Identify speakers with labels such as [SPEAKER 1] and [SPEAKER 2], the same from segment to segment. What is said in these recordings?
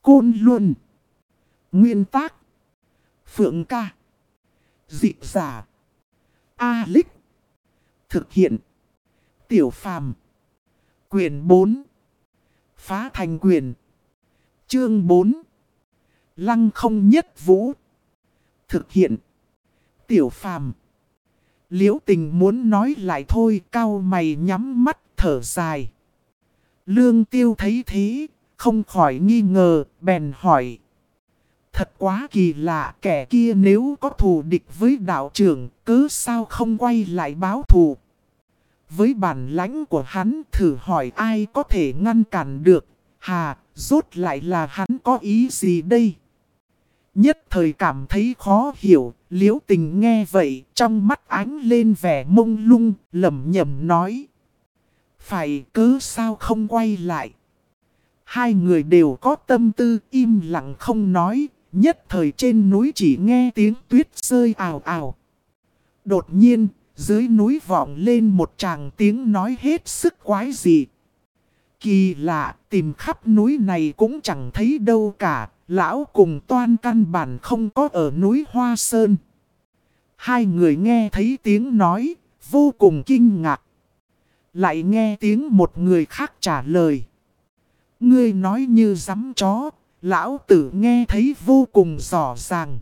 [SPEAKER 1] Côn Luân. Nguyên tác. Phượng Ca. Dịch giả. A-Lích. Thực hiện. Tiểu Phàm. Quyển 4. Phá thành quyền. Chương 4. Lăng không nhất vũ. Thực hiện. Tiểu Phàm. Liễu Tình muốn nói lại thôi, cau mày nhắm mắt thở dài. Lương Tiêu thấy thế, không khỏi nghi ngờ, bèn hỏi. Thật quá kỳ lạ, kẻ kia nếu có thù địch với đạo trưởng, cớ sao không quay lại báo thù? Với bản lãnh của hắn, thử hỏi ai có thể ngăn cản được? Hà, rốt lại là hắn có ý gì đây? Nhất thời cảm thấy khó hiểu, Liễu Tình nghe vậy, trong mắt ánh lên vẻ mông lung, lẩm nhẩm nói. Phải, cớ sao không quay lại? Hai người đều có tâm tư im lặng không nói, nhất thời trên núi chỉ nghe tiếng tuyết rơi ào ào. Đột nhiên, dưới núi vọng lên một tràng tiếng nói hết sức quái dị. Kỳ lạ, tìm khắp núi này cũng chẳng thấy đâu cả, lão cùng Toan căn bản không có ở núi Hoa Sơn. Hai người nghe thấy tiếng nói, vô cùng kinh ngạc. Lại nghe tiếng một người khác trả lời. Ngươi nói như rắm chó, lão tử nghe thấy vô cùng rõ ràng.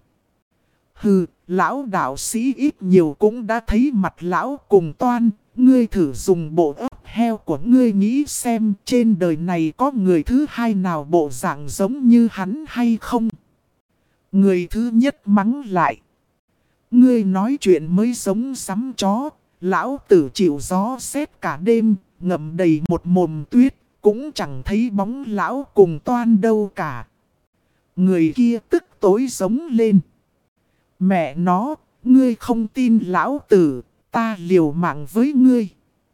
[SPEAKER 1] Hừ, lão đạo sĩ ít nhiều cũng đã thấy mặt lão cùng Toan. Ngươi thử dùng bộ ấp heo của ngươi nghĩ xem trên đời này có người thứ hai nào bộ dạng giống như hắn hay không. Người thứ nhất mắng lại. Ngươi nói chuyện mới giống rắm chó, lão tử chịu gió rét cả đêm, ngậm đầy một mồm tuyết, cũng chẳng thấy bóng lão cùng Toan đâu cả. Người kia tức tối giống lên. Mẹ nó, ngươi không tin lão tử, ta liều mạng với ngươi.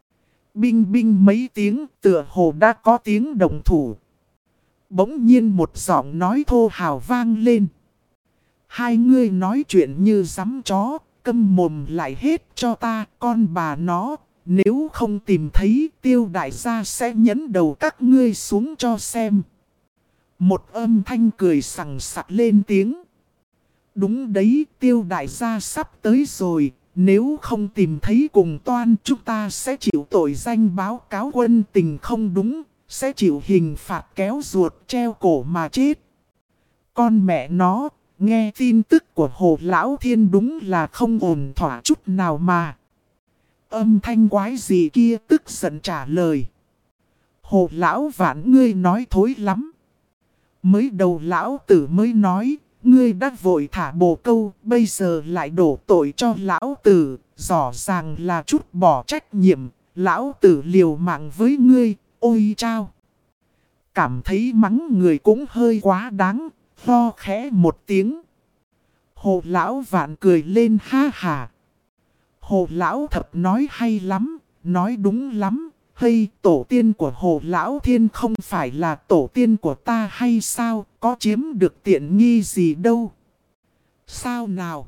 [SPEAKER 1] Binh binh mấy tiếng, tựa hồ đã có tiếng đồng thủ. Bỗng nhiên một giọng nói thô hào vang lên. Hai ngươi nói chuyện như rắm chó, câm mồm lại hết cho ta, con bà nó. Nếu không tìm thấy, Tiêu đại gia sẽ nhấn đầu các ngươi xuống cho xem. Một âm thanh cười sằng sặc lên tiếng. Đúng đấy, Tiêu đại gia sắp tới rồi. Nếu không tìm thấy cùng Toan, chúng ta sẽ chịu tội danh báo cáo quân tình không đúng, sẽ chịu hình phạt kéo ruột treo cổ mà chết. Con mẹ nó, nghe tin tức của Hồ Lão Thiên đúng là không ổn thỏa chút nào mà. Âm thanh quái gì kia tức giận trả lời. Hồ Lão Vạn ngươi nói thối lắm. Mới đầu lão tử mới nói, ngươi đã vội thả bồ câu, bây giờ lại đổ tội cho lão tử, rõ ràng là chút bỏ trách nhiệm, lão tử liều mạng với ngươi, ôi chao. Cảm thấy mắng người cũng hơi quá đáng, ho khẽ một tiếng. Hồ Lão Vạn cười lên ha hà. Hồ Lão Thập nói hay lắm, nói đúng lắm. Hay tổ tiên của Hồ Lão Thiên không phải là tổ tiên của ta hay sao, có chiếm được tiện nghi gì đâu. Sao nào?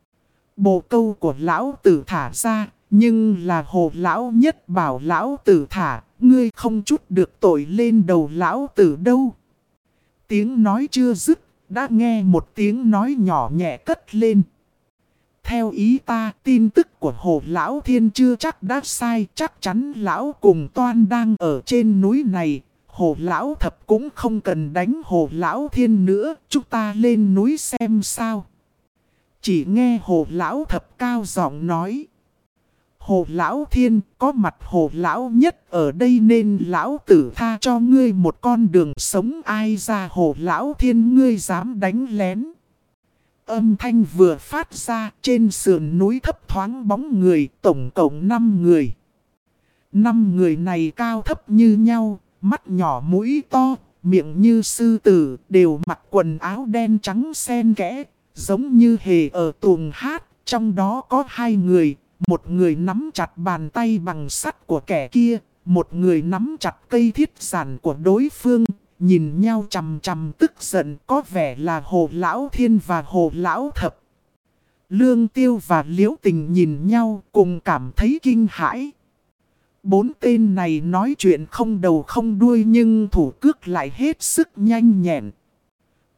[SPEAKER 1] Bồ câu của Lão Tử thả ra, nhưng là Hồ Lão nhất bảo Lão Tử thả, ngươi không chút được tội lên đầu Lão Tử đâu. Tiếng nói chưa dứt, đã nghe một tiếng nói nhỏ nhẹ cất lên. Theo ý ta, tin tức của Hồ Lão Thiên chưa chắc đã sai, chắc chắn Lão cùng Toan đang ở trên núi này. Hồ Lão Thập cũng không cần đánh Hồ Lão Thiên nữa, chúng ta lên núi xem sao. Chỉ nghe Hồ Lão Thập cao giọng nói. Hồ Lão Thiên, có mặt Hồ Lão nhất ở đây nên Lão tử tha cho ngươi một con đường sống, ai ra Hồ Lão Thiên ngươi dám đánh lén. Âm thanh vừa phát ra, trên sườn núi thấp thoáng bóng người, tổng cộng 5 người. 5 người này cao thấp như nhau, mắt nhỏ mũi to, miệng như sư tử, đều mặc quần áo đen trắng xen kẽ, giống như hề ở tuồng hát. Trong đó có 2 người, một người nắm chặt bàn tay bằng sắt của kẻ kia, một người nắm chặt cây thiết giản của đối phương. Nhìn nhau chằm chằm tức giận, có vẻ là Hồ Lão Thiên và Hồ Lão Thập. Lương Tiêu và Liễu Tình nhìn nhau cùng cảm thấy kinh hãi. 4 tên này nói chuyện không đầu không đuôi nhưng thủ cước lại hết sức nhanh nhẹn.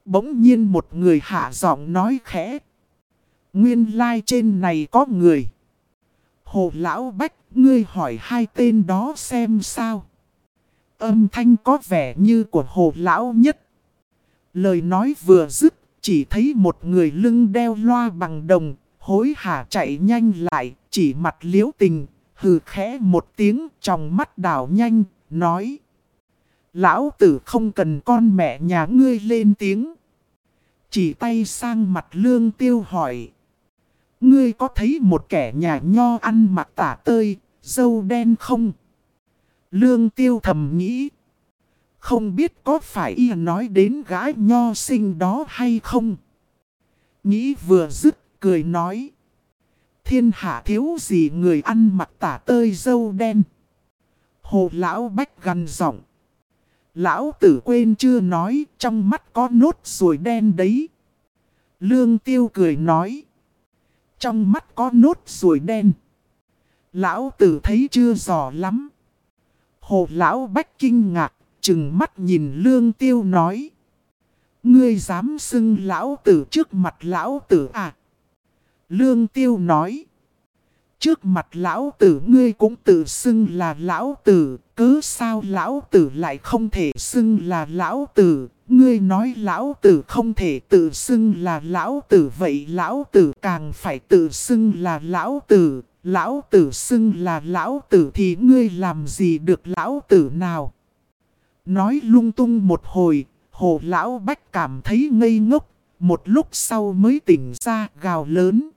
[SPEAKER 1] Bỗng nhiên một người hạ giọng nói khẽ. Nguyên lai trên này có người. Hồ Lão Bách, ngươi hỏi hai tên đó xem sao. Âm thanh có vẻ như của Hồ Lão Nhất. Lời nói vừa dứt, chỉ thấy một người lưng đeo loa bằng đồng, hối hả chạy nhanh lại, chỉ mặt Liễu Tình, hừ khẽ một tiếng trong mắt đảo nhanh, nói. Lão tử không cần con mẹ nhà ngươi lên tiếng. Chỉ tay sang mặt Lương Tiêu hỏi. Ngươi có thấy một kẻ nhà nho ăn mặc tả tơi, râu đen không? Lương Tiêu thầm nghĩ. Không biết có phải y nói đến gái nho sinh đó hay không? Nghĩ vừa dứt, cười nói. Thiên hạ thiếu gì người ăn mặc tả tơi râu đen. Hồ Lão Bách gằn giọng. Lão tử quên chưa nói, trong mắt có nốt ruồi đen đấy. Lương Tiêu cười nói. Trong mắt có nốt ruồi đen. Lão tử thấy chưa rõ lắm. Hồ Lão Bách kinh ngạc, trừng mắt nhìn Lương Tiêu nói. Ngươi dám xưng lão tử trước mặt lão tử à? Lương Tiêu nói. Trước mặt lão tử ngươi cũng tự xưng là lão tử, cứ sao lão tử lại không thể xưng là lão tử? Ngươi nói lão tử không thể tự xưng là lão tử, vậy lão tử càng phải tự xưng là lão tử. Lão tử xưng là lão tử thì ngươi làm gì được lão tử nào? Nói lung tung một hồi, Hồ Lão Bách cảm thấy ngây ngốc, một lúc sau mới tỉnh ra gào lớn.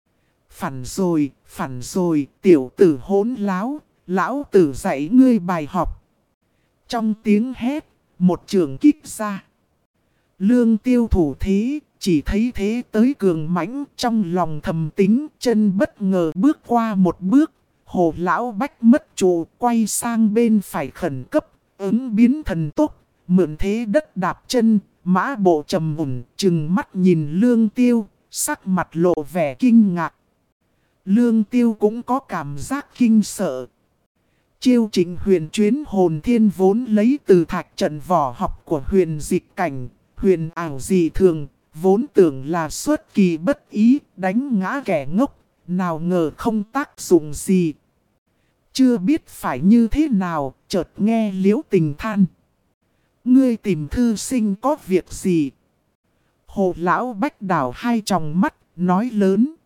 [SPEAKER 1] Phản rồi, tiểu tử hỗn láo, lão tử dạy ngươi bài học. Trong tiếng hét, một trường kích ra. Lương Tiêu thủ thế, chỉ thấy thế tới cường mãnh, trong lòng thầm tính, chân bất ngờ bước qua một bước. Hồ Lão Bách mất trụ, quay sang bên phải khẩn cấp, ứng biến thần tốc, mượn thế đất đạp chân, mã bộ trầm ổn, trừng mắt nhìn Lương Tiêu, sắc mặt lộ vẻ kinh ngạc. Lương Tiêu cũng có cảm giác kinh sợ. Chiêu Trịnh huyền chuyến hồn thiên vốn lấy từ thạch trận võ học của huyền dịch cảnh, huyền ảo dị thường, vốn tưởng là xuất kỳ bất ý, đánh ngã kẻ ngốc, nào ngờ không tác dụng gì. Chưa biết phải như thế nào, chợt nghe Liễu Tình than. Ngươi tìm thư sinh có việc gì? Hồ Lão Bách đảo hai tròng mắt, nói lớn.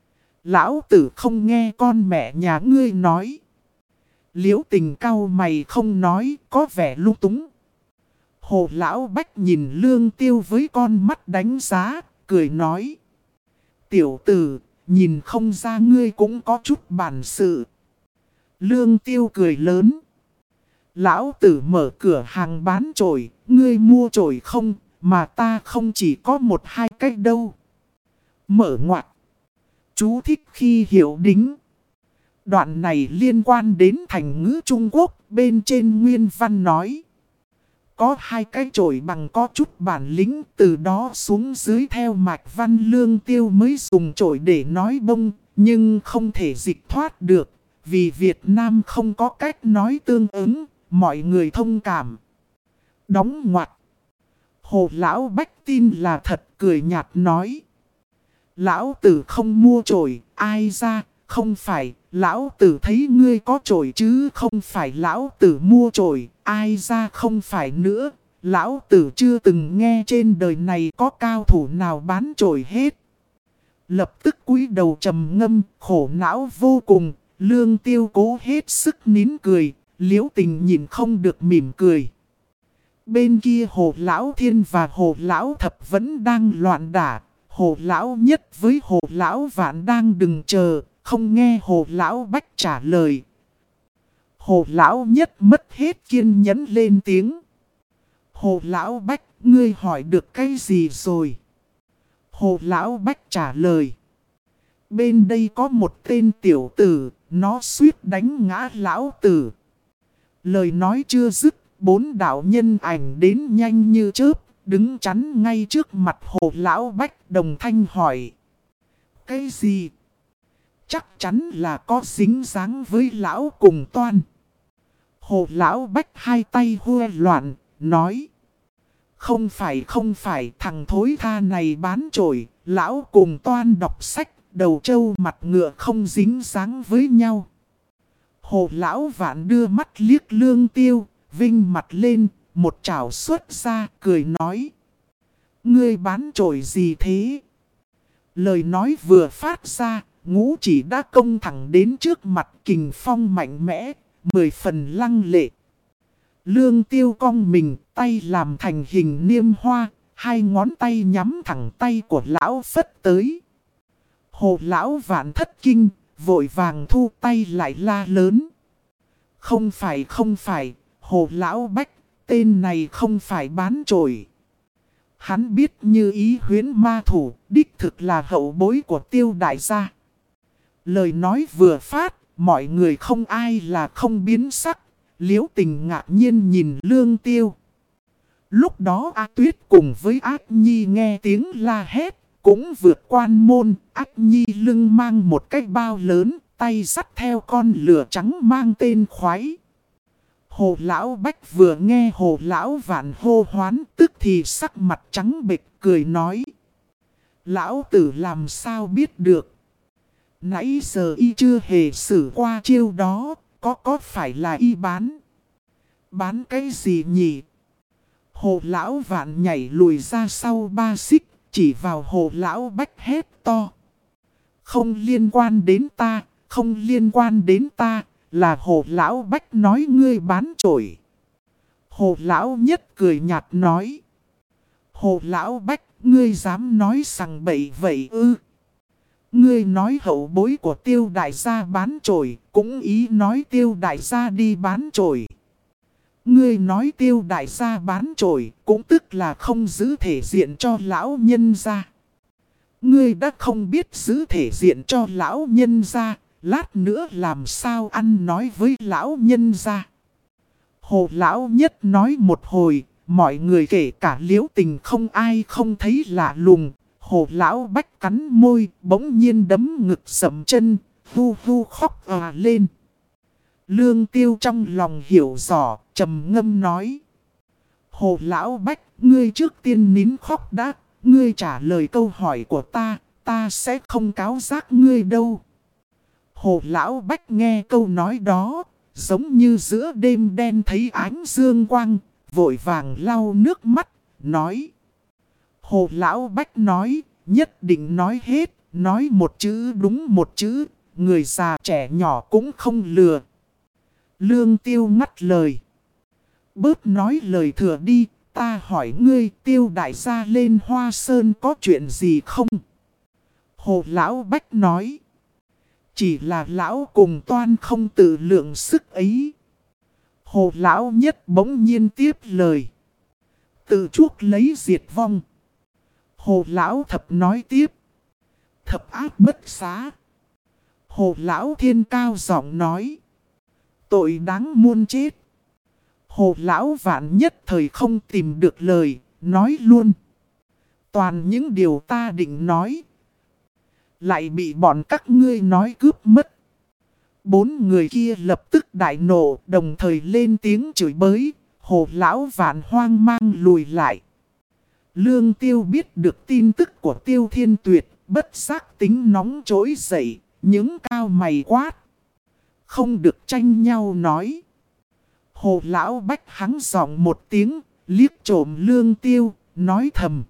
[SPEAKER 1] Lão tử không nghe con mẹ nhà ngươi nói. Liễu Tình cau mày không nói, có vẻ lung túng. Hồ Lão Bách nhìn Lương Tiêu với con mắt đánh giá, cười nói. Tiểu tử, nhìn không ra ngươi cũng có chút bản sự. Lương Tiêu cười lớn. Lão tử mở cửa hàng bán chổi, ngươi mua chổi không, mà ta không chỉ có một hai cách đâu. Mở ngoặt. Chú thích khi hiểu đính. Đoạn này liên quan đến thành ngữ Trung Quốc, bên trên nguyên văn nói. Có hai cái chổi bằng có chút bản lĩnh, từ đó xuống dưới theo mạch văn Lương Tiêu mới dùng chổi để nói bông, nhưng không thể dịch thoát được, vì Việt Nam không có cách nói tương ứng, mọi người thông cảm. Đóng ngoặt. Hồ Lão Bách tin là thật, cười nhạt nói. Lão tử không mua chổi, ai ra, không phải, lão tử thấy ngươi có chổi chứ không phải lão tử mua chổi, ai ra không phải nữa. Lão tử chưa từng nghe trên đời này có cao thủ nào bán chổi hết. Lập tức cúi đầu trầm ngâm, khổ não vô cùng, Lương Tiêu cố hết sức nín cười, Liễu Tình nhìn không được mỉm cười. Bên kia Hồ Lão Thiên và Hồ Lão Thập vẫn đang loạn đả. Hồ Lão Nhất với Hồ Lão Vạn đang đừng chờ, không nghe Hồ Lão Bách trả lời. Hồ Lão Nhất mất hết kiên nhẫn lên tiếng. Hồ Lão Bách, ngươi hỏi được cái gì rồi? Hồ Lão Bách trả lời. Bên đây có một tên tiểu tử, nó suýt đánh ngã lão tử. Lời nói chưa dứt, bốn đạo nhân ảnh đến nhanh như chớp, đứng chắn ngay trước mặt Hồ Lão Bách, đồng thanh hỏi. Cái gì? Chắc chắn là có dính dáng với lão cùng toan. Hồ Lão Bách hai tay hue loạn, nói. Không phải thằng thối tha này bán chổi, lão cùng toan đọc sách, đầu trâu mặt ngựa không dính dáng với nhau. Hồ lão vạn đưa mắt liếc Lương Tiêu, vinh mặt lên, một chảo xuất ra, cười nói. Ngươi bán chổi gì thế? Lời nói vừa phát ra, Ngũ Chỉ đã công thẳng đến trước mặt kình phong mạnh mẽ, 10 phần lăng lệ. Lương Tiêu cong mình, tay làm thành hình niêm hoa, hai ngón tay nhắm thẳng tay của lão phất tới. Hồ lão vạn thất kinh, vội vàng thu tay lại la lớn. Không phải, Hồ lão Bách, tên này không phải bán chổi. Hắn biết như ý huyễn ma thủ, đích thực là hậu bối của Tiêu đại gia. Lời nói vừa phát, mọi người không ai là không biến sắc. Liễu Tình ngạc nhiên nhìn Lương Tiêu. Lúc đó A Tuyết cùng với Ác Nhi nghe tiếng la hét, cũng vượt quan môn. Ác Nhi lưng mang một cái bao lớn, tay dắt theo con lửa trắng mang tên Khoái. Hồ lão Bách vừa nghe Hồ lão Vạn hô hoán, tức thì sắc mặt trắng bệch cười nói. Lão tử làm sao biết được? Nãy giờ y chưa hề xử qua chiêu đó, có phải là y bán? Bán cái gì nhỉ? Hồ lão Vạn nhảy lùi ra sau 3 xích, chỉ vào Hồ lão Bách hét to. Không liên quan đến ta, không liên quan đến ta, là Hồ lão Bách nói ngươi bán chổi. Hồ lão Nhất cười nhạt nói. Hồ lão Bách, ngươi dám nói sằng bậy vậy ư? Ngươi nói hậu bối của Tiêu đại gia bán chổi, cũng ý nói Tiêu đại gia đi bán chổi. Ngươi nói Tiêu đại gia bán chổi, cũng tức là không giữ thể diện cho lão nhân gia. Ngươi đã không biết giữ thể diện cho lão nhân gia, lát nữa làm sao ăn nói với lão nhân gia. Hồ lão Nhất nói một hồi, mọi người kể cả Liễu Tình không ai không thấy lạ lùng. Hồ lão Bách cắn môi, bỗng nhiên đấm ngực sầm chân, hu hu khóc lên. Lương Tiêu trong lòng hiểu rõ, trầm ngâm nói. Hồ lão Bách, ngươi trước tiên nín khóc đã, ngươi trả lời câu hỏi của ta sẽ không cáo giác ngươi đâu. Hồ lão Bách nghe câu nói đó, giống như giữa đêm đen thấy ánh dương quang, vội vàng lau nước mắt, nói. Hồ lão Bách nói, nhất định nói hết, nói một chữ đúng một chữ, người già trẻ nhỏ cũng không lừa. Lương Tiêu ngắt lời. Bớt nói lời thừa đi, ta hỏi ngươi Tiêu đại gia lên Hoa Sơn có chuyện gì không? Hồ lão Bách nói. Chỉ là lão cùng toan không tự lượng sức ấy. Hồ lão Nhất bỗng nhiên tiếp lời. Tự chuốc lấy diệt vong. Hồ lão Thập nói tiếp. Thập ác bất xá. Hồ lão Thiên cao giọng nói. Tội đáng muôn chết. Hồ lão Vạn nhất thời không tìm được lời, nói luôn. Toàn những điều ta định nói. Lại bị bọn các ngươi nói cướp mất. 4 người kia lập tức đại nộ, đồng thời lên tiếng chửi bới. Hồ lão Vạn hoang mang lùi lại. Lương Tiêu biết được tin tức của Tiêu Thiên Tuyệt, bất giác tính nóng trỗi dậy, những cao mày quát. Không được tranh nhau nói. Hồ lão Bách hắng giọng một tiếng, liếc trộm Lương Tiêu, nói thầm.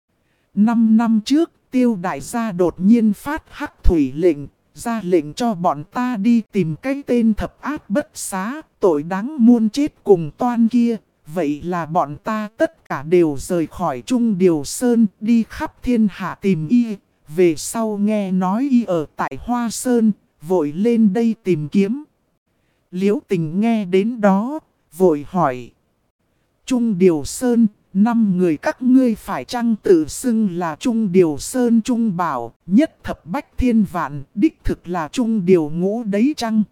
[SPEAKER 1] 5 năm trước, Tiêu đại gia đột nhiên phát hắc thủy lệnh, ra lệnh cho bọn ta đi tìm cái tên thập ác bất xá, tội đáng muôn chết cùng toan kia. Vậy là bọn ta tất cả đều rời khỏi Trung Điều Sơn, đi khắp thiên hạ tìm y. Về sau nghe nói y ở tại Hoa Sơn, vội lên đây tìm kiếm. Liễu Tình nghe đến đó, vội hỏi. Trung Điều Sơn, 5 người các ngươi phải chăng tự xưng là Trung Điều Sơn Trung Bảo, nhất thập bách thiên vạn, đích thực là Trung Điều Ngũ đấy chăng?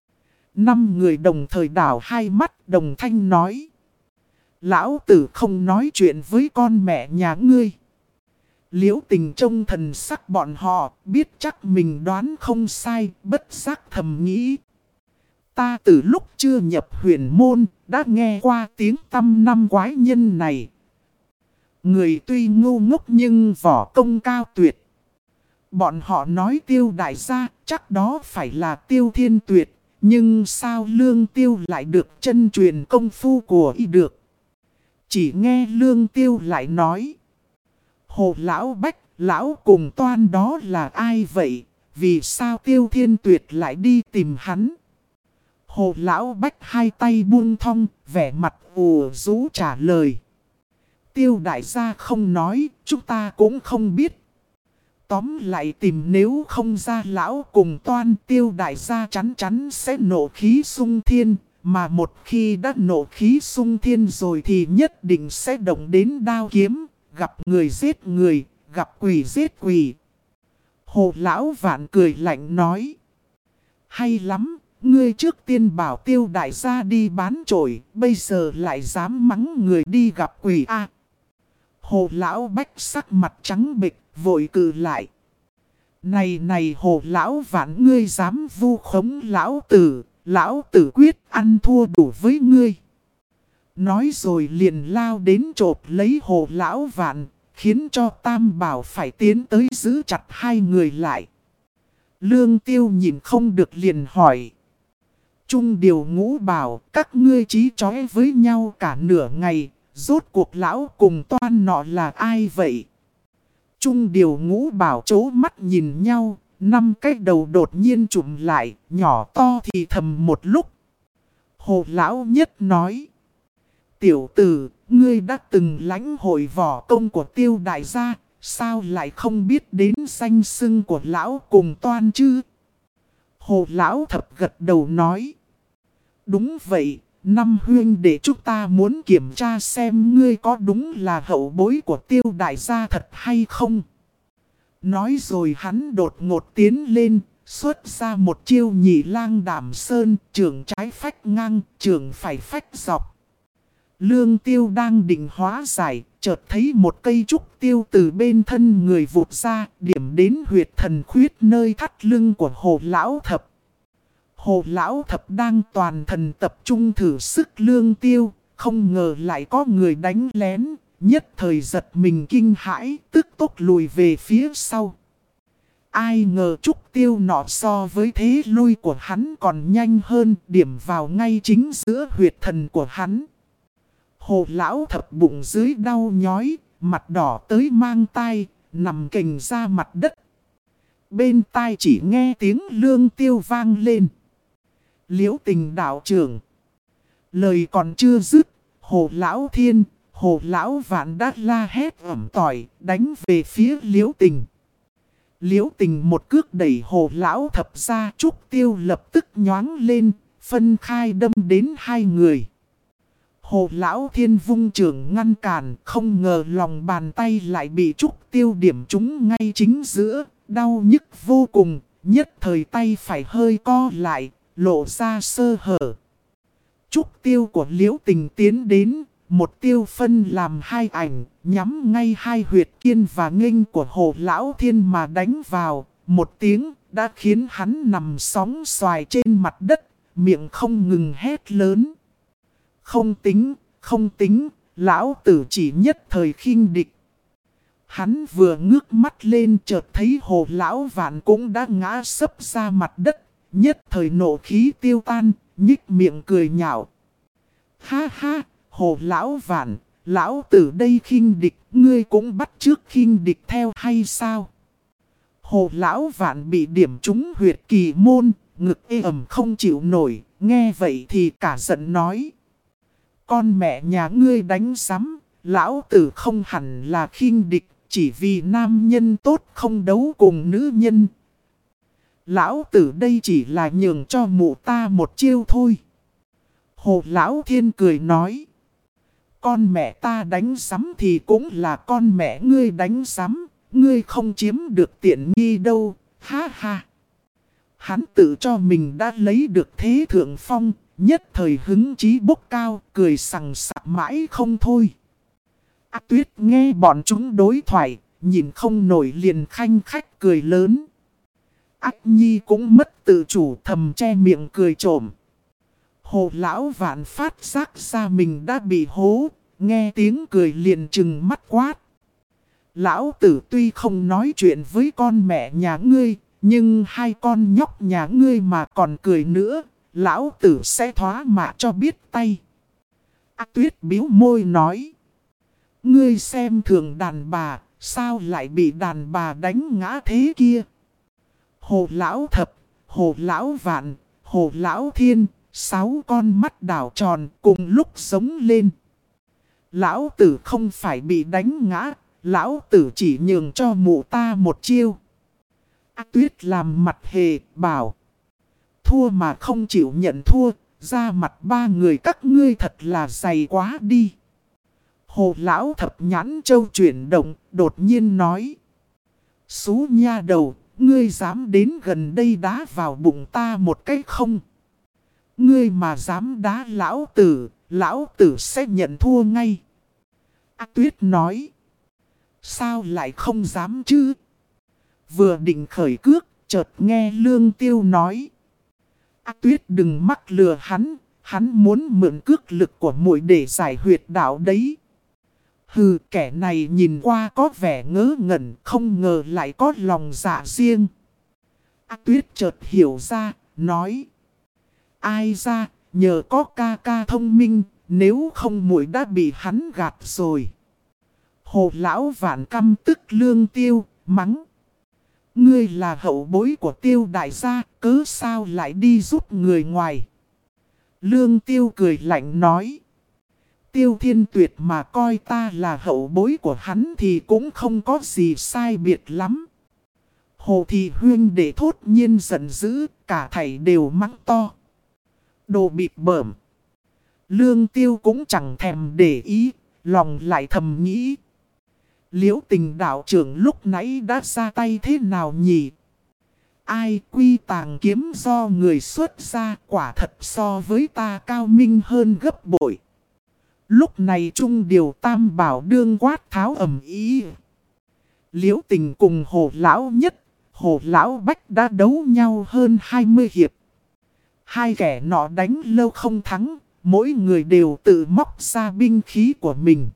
[SPEAKER 1] 5 người đồng thời đảo hai mắt, đồng thanh nói. Lão tử không nói chuyện với con mẹ nhà ngươi. Liễu Tình trông thần sắc bọn họ, biết chắc mình đoán không sai, bất giác thầm nghĩ. Ta từ lúc chưa nhập huyền môn, đã nghe qua tiếng tăm năm quái nhân này. Người tuy ngu ngốc nhưng võ công cao tuyệt. Bọn họ nói Tiêu đại gia chắc đó phải là Tiêu Thiên Tuyệt. Nhưng sao Lương Tiêu lại được chân truyền công phu của y được? Chỉ nghe Lương Tiêu lại nói. Hồ Lão Bách, Lão cùng Toan đó là ai vậy? Vì sao Tiêu Thiên Tuyệt lại đi tìm hắn? Hồ Lão Bách hai tay buông thong, vẻ mặt ủ rũ trả lời. Tiêu đại gia không nói, chúng ta cũng không biết. Tóm lại tìm nếu không ra lão cùng Toan, Tiêu đại gia chắn chắn sẽ nộ khí xung thiên. Mà một khi đã nộ khí xung thiên rồi thì nhất định sẽ động đến đao kiếm. Gặp người giết người, gặp quỷ giết quỷ. Hồ Lão Vạn cười lạnh nói. Hay lắm, ngươi trước tiên bảo Tiêu đại gia đi bán trội, bây giờ lại dám mắng người đi gặp quỷ a. Hồ Lão Bách sắc mặt trắng bệch, vội cự lại. Này Hồ Lão Vạn, ngươi dám vu khống lão tử quyết ăn thua đủ với ngươi. Nói rồi liền lao đến chộp lấy Hồ Lão Vạn, khiến cho Tam Bảo phải tiến tới giữ chặt hai người lại. Lương Tiêu nhìn không được liền hỏi. Trung Điều Ngũ bảo các ngươi chí chói với nhau cả nửa ngày, rốt cuộc lão cùng Toan nọ là ai vậy? Trung Điều Ngũ bảo chố mắt nhìn nhau, năm cái đầu đột nhiên trụm lại, nhỏ to thì thầm một lúc. Hồ Lão Nhất nói. Tiểu tử, ngươi đã từng lãnh hội võ công của Tiêu đại gia, sao lại không biết đến danh xưng của lão cùng Toan chứ? Hồ Lão Thập gật đầu nói. Đúng vậy, năm huynh để chúng ta muốn kiểm tra xem ngươi có đúng là hậu bối của Tiêu đại gia thật hay không. Nói rồi hắn đột ngột tiến lên, xuất ra một chiêu nhị lang đảm sơn, trường trái phách ngang, trường phải phách dọc. Lương Tiêu đang định hóa giải, chợt thấy một cây trúc tiêu từ bên thân người vụt ra, điểm đến huyệt thần khuyết nơi thắt lưng của Hồ Lão Thập. Hồ Lão Thập đang toàn thần tập trung thử sức Lương Tiêu, không ngờ lại có người đánh lén, nhất thời giật mình kinh hãi, tức tốc lùi về phía sau. Ai ngờ trúc tiêu nọ so với thế lui của hắn còn nhanh hơn, điểm vào ngay chính giữa huyệt thần của hắn. Hồ Lão Thập bụng dưới đau nhói, mặt đỏ tới mang tai, nằm kềnh ra mặt đất. Bên tai chỉ nghe tiếng Lương Tiêu vang lên. Liễu Tình đạo trưởng. Lời còn chưa dứt, Hồ Lão Thiên, Hồ Lão Vạn đã la hét ẩm tỏi, đánh về phía Liễu Tình. Liễu Tình một cước đẩy Hồ Lão Thập ra, trúc tiêu lập tức nhoáng lên, phân khai đâm đến hai người. Hồ Lão Thiên vung trường ngăn cản, không ngờ lòng bàn tay lại bị trúc tiêu điểm trúng ngay chính giữa, đau nhức vô cùng, nhất thời tay phải hơi co lại, lộ ra sơ hở. Trúc tiêu của Liễu Tình tiến đến, một tiêu phân làm hai ảnh, nhắm ngay hai huyệt kiên và nghênh của Hồ Lão Thiên mà đánh vào, một tiếng đã khiến hắn nằm sóng xoài trên mặt đất, miệng không ngừng hét lớn. Không tính, lão tử chỉ nhất thời khinh địch. Hắn vừa ngước mắt lên chợt thấy Hồ Lão Vạn cũng đã ngã sấp ra mặt đất, nhất thời nộ khí tiêu tan, nhích miệng cười nhạo. Ha ha, Hồ Lão Vạn, lão tử đây khinh địch, ngươi cũng bắt chước khinh địch theo hay sao? Hồ Lão Vạn bị điểm trúng huyệt kỳ môn, ngực ê ẩm không chịu nổi, nghe vậy thì cả giận nói. Con mẹ nhà ngươi đánh sắm, lão tử không hẳn là khinh địch, chỉ vì nam nhân tốt không đấu cùng nữ nhân. Lão tử đây chỉ là nhường cho mụ ta một chiêu thôi. Hồ Lão Thiên cười nói. Con mẹ ta đánh sắm thì cũng là con mẹ ngươi đánh sắm, ngươi không chiếm được tiện nghi đâu, ha ha. Hắn tự cho mình đã lấy được thế thượng phong, nhất thời hứng chí bốc cao, cười sằng sặc mãi không thôi. Ác Tuyết nghe bọn chúng đối thoại, nhìn không nổi liền khanh khách cười lớn. Ác Nhi cũng mất tự chủ thầm che miệng cười trộm. Hồ Lão Vạn phát giác ra mình đã bị hố, nghe tiếng cười liền trừng mắt quát. Lão tử tuy không nói chuyện với con mẹ nhà ngươi, nhưng hai con nhóc nhà ngươi mà còn cười nữa, lão tử sẽ thoá mạ cho biết tay. A Tuyết bĩu môi nói. Ngươi xem thường đàn bà, sao lại bị đàn bà đánh ngã thế kia? Hồ lão thập, hồ lão vạn, hồ lão thiên, 6 con mắt đảo tròn cùng lúc sống lên. Lão tử không phải bị đánh ngã, lão tử chỉ nhường cho mụ ta một chiêu. A Tuyết làm mặt hề, bảo. Thua mà không chịu nhận thua, ra mặt ba người các ngươi thật là dày quá đi. Hồ lão thập nhãn châu chuyển động, đột nhiên nói. Xú nha đầu, ngươi dám đến gần đây đá vào bụng ta một cái không? Ngươi mà dám đá lão tử sẽ nhận thua ngay. A Tuyết nói. Sao lại không dám chứ? Vừa định khởi cước, chợt nghe Lương Tiêu nói. A Tuyết đừng mắc lừa hắn muốn mượn cước lực của muội để giải huyệt đạo đấy. Hừ, kẻ này nhìn qua có vẻ ngớ ngẩn, không ngờ lại có lòng dạ riêng. A Tuyết chợt hiểu ra, nói. Ai ra, nhờ có ca ca thông minh, nếu không muội đã bị hắn gạt rồi. Hồ lão vạn căm tức Lương Tiêu, mắng. Ngươi là hậu bối của Tiêu đại gia, cớ sao lại đi giúp người ngoài? Lương Tiêu cười lạnh nói. Tiêu Thiên Tuyệt mà coi ta là hậu bối của hắn thì cũng không có gì sai biệt lắm. Hồ Thị Huyên để thốt nhiên giận dữ, cả thảy đều mắng to. Đồ bịp bợm. Lương Tiêu cũng chẳng thèm để ý, lòng lại thầm nghĩ. Liễu Tình đạo trưởng lúc nãy đã ra tay thế nào nhỉ? Ai quy tàng kiếm do người xuất ra, quả thật so với ta cao minh hơn gấp bội. Lúc này Trung Điều Tam Bảo đương quát tháo ầm ý. Liễu Tình cùng Hồ Lão Nhất, Hồ Lão Bách đã đấu nhau hơn 20 hiệp. Hai kẻ nọ đánh lâu không thắng, mỗi người đều tự móc ra binh khí của mình.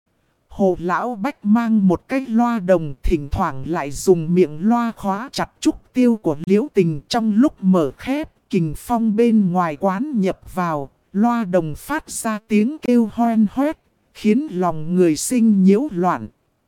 [SPEAKER 1] Hồ Lão Bách mang một cái loa đồng, thỉnh thoảng lại dùng miệng loa khóa chặt trúc tiêu của Liễu Tình. Trong lúc mở khép, kình phong bên ngoài quán nhập vào, loa đồng phát ra tiếng kêu hoen hoét, khiến lòng người sinh nhiễu loạn.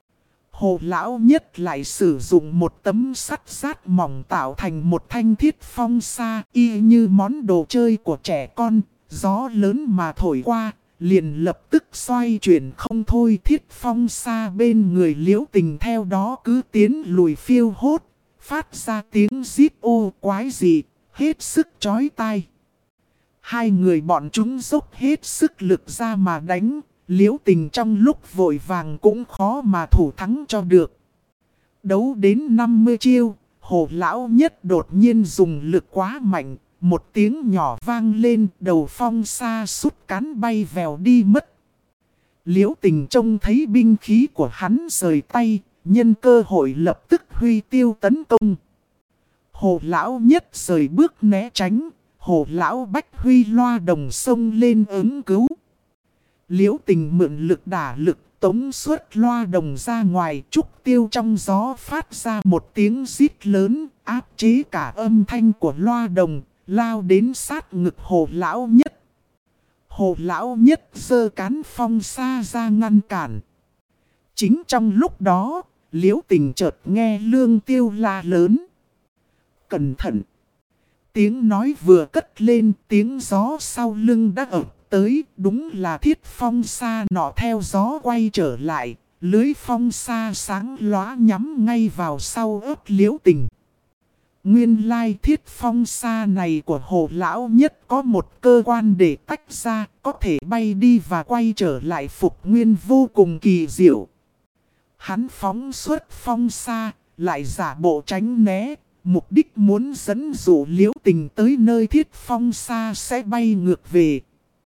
[SPEAKER 1] Hồ Lão Nhất lại sử dụng một tấm sắt sát mỏng tạo thành một thanh thiết phong sa, y như món đồ chơi của trẻ con, gió lớn mà thổi qua. Liền lập tức xoay chuyển không thôi, thiết phong xa bên người Liễu Tình theo đó cứ tiến lùi phiêu hốt, phát ra tiếng rít ô quái dị, hết sức chói tai. Hai người bọn chúng dốc hết sức lực ra mà đánh, Liễu Tình trong lúc vội vàng cũng khó mà thủ thắng cho được. Đấu đến 50 chiêu, Hồ Lão Nhất đột nhiên dùng lực quá mạnh. Một tiếng nhỏ vang lên, đầu phong sa sút cán bay vèo đi mất. Liễu Tình trông thấy binh khí của hắn rời tay, nhân cơ hội lập tức huy tiêu tấn công. Hồ Lão Nhất rời bước né tránh, Hồ Lão Bách huy loa đồng sông lên ứng cứu. Liễu Tình mượn lực đả lực tống xuất loa đồng ra ngoài, trúc tiêu trong gió phát ra một tiếng rít lớn, áp chế cả âm thanh của loa đồng. Lao đến sát ngực Hồ Lão Nhất. Hồ Lão Nhất giơ cán phong xa ra ngăn cản. Chính trong lúc đó, Liễu Tình chợt nghe Lương Tiêu la lớn. Cẩn thận! Tiếng nói vừa cất lên, tiếng gió sau lưng đã ập tới. Đúng là thiết phong xa nọ theo gió quay trở lại. Lưới phong xa sáng lóa nhắm ngay vào sau ớt Liễu Tình. Nguyên lai thiết phong xa này của Hồ Lão Nhất có một cơ quan để tách ra, có thể bay đi và quay trở lại phục nguyên vô cùng kỳ diệu. Hắn phóng xuất phong xa, lại giả bộ tránh né, mục đích muốn dẫn dụ Liễu Tình tới nơi thiết phong xa sẽ bay ngược về.